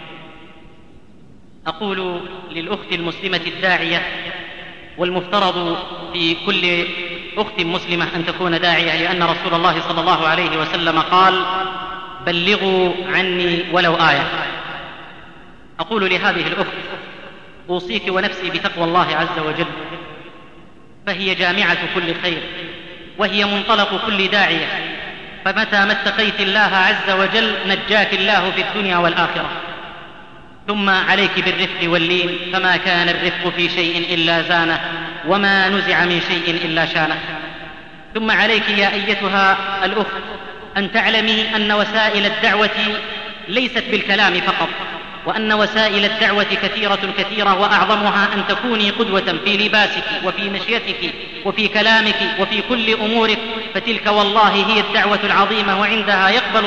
أقول للأخت المسلمة الداعية، والمفترض في كل أخت مسلمة أن تكون داعية، لأن رسول الله صلى الله عليه وسلم قال: بلغوا عني ولو آية. أقول لهذه الأخت: أوصيك ونفسي بتقوى الله عز وجل، فهي جامعة كل خير، وهي منطلق كل داعية، فمتى ما اتقيت الله عز وجل نجاك الله في الدنيا والآخرة. ثم عليك بالرفق واللين، فما كان الرفق في شيء إلا زانه، وما نزع من شيء إلا شانه. ثم عليك يا أيتها الأخت أن تعلمي أن وسائل الدعوة ليست بالكلام فقط، وأن وسائل الدعوة كثيرة، وأعظمها أن تكوني قدوة في لباسك وفي مشيتك وفي كلامك وفي كل أمورك، فتلك والله هي الدعوة العظيمة، وعندها يقبل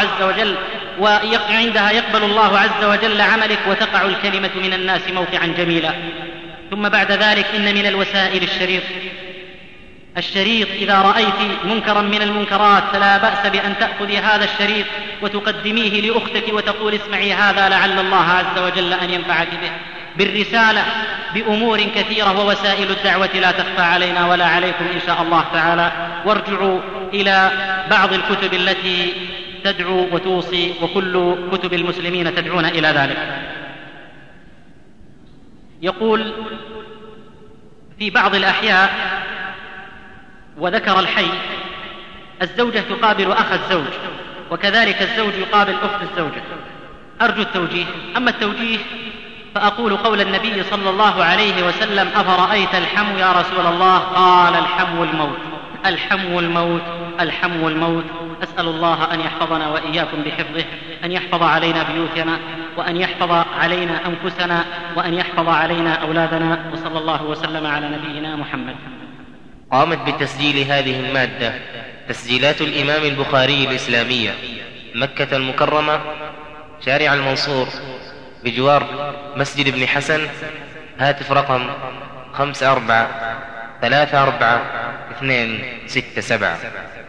الله عز وجل عملك، وتقع الكلمة من الناس موقعا جميلا. ثم بعد ذلك إن من الوسائل الشريط إذا رأيت منكرا من المنكرات فلا بأس بأن تأخذي هذا الشريط وتقدميه لأختك وتقول: اسمعي هذا لعل الله عز وجل أن ينفعك به، بالرسالة بأمور كثيرة. ووسائل الدعوة لا تخفى علينا ولا عليكم إن شاء الله تعالى. وارجعوا إلى بعض الكتب التي تدعو وتوصي، وكل كتب المسلمين تدعون إلى ذلك. يقول في بعض الأحياء، وذكر الحي: الزوجة تقابل أخ الزوج، وكذلك الزوج يقابل أخت الزوجة. أرجو التوجيه. أما التوجيه فأقول قول النبي صلى الله عليه وسلم: أفرأيت الحم يا رسول الله؟ قال: الحم الموت، الحم الموت، الحم الموت. أسأل الله أن يحفظنا وإياكم بحفظه، أن يحفظ علينا بيوتنا، وأن يحفظ علينا أنفسنا، وأن يحفظ علينا أولادنا، وصلى الله وسلم على نبينا محمد. قامت بتسجيل هذه المادة تسجيلات الإمام البخاري الإسلامية، مكة المكرمة، شارع المنصور، بجوار مسجد ابن حسن. هاتف رقم 54 34 267.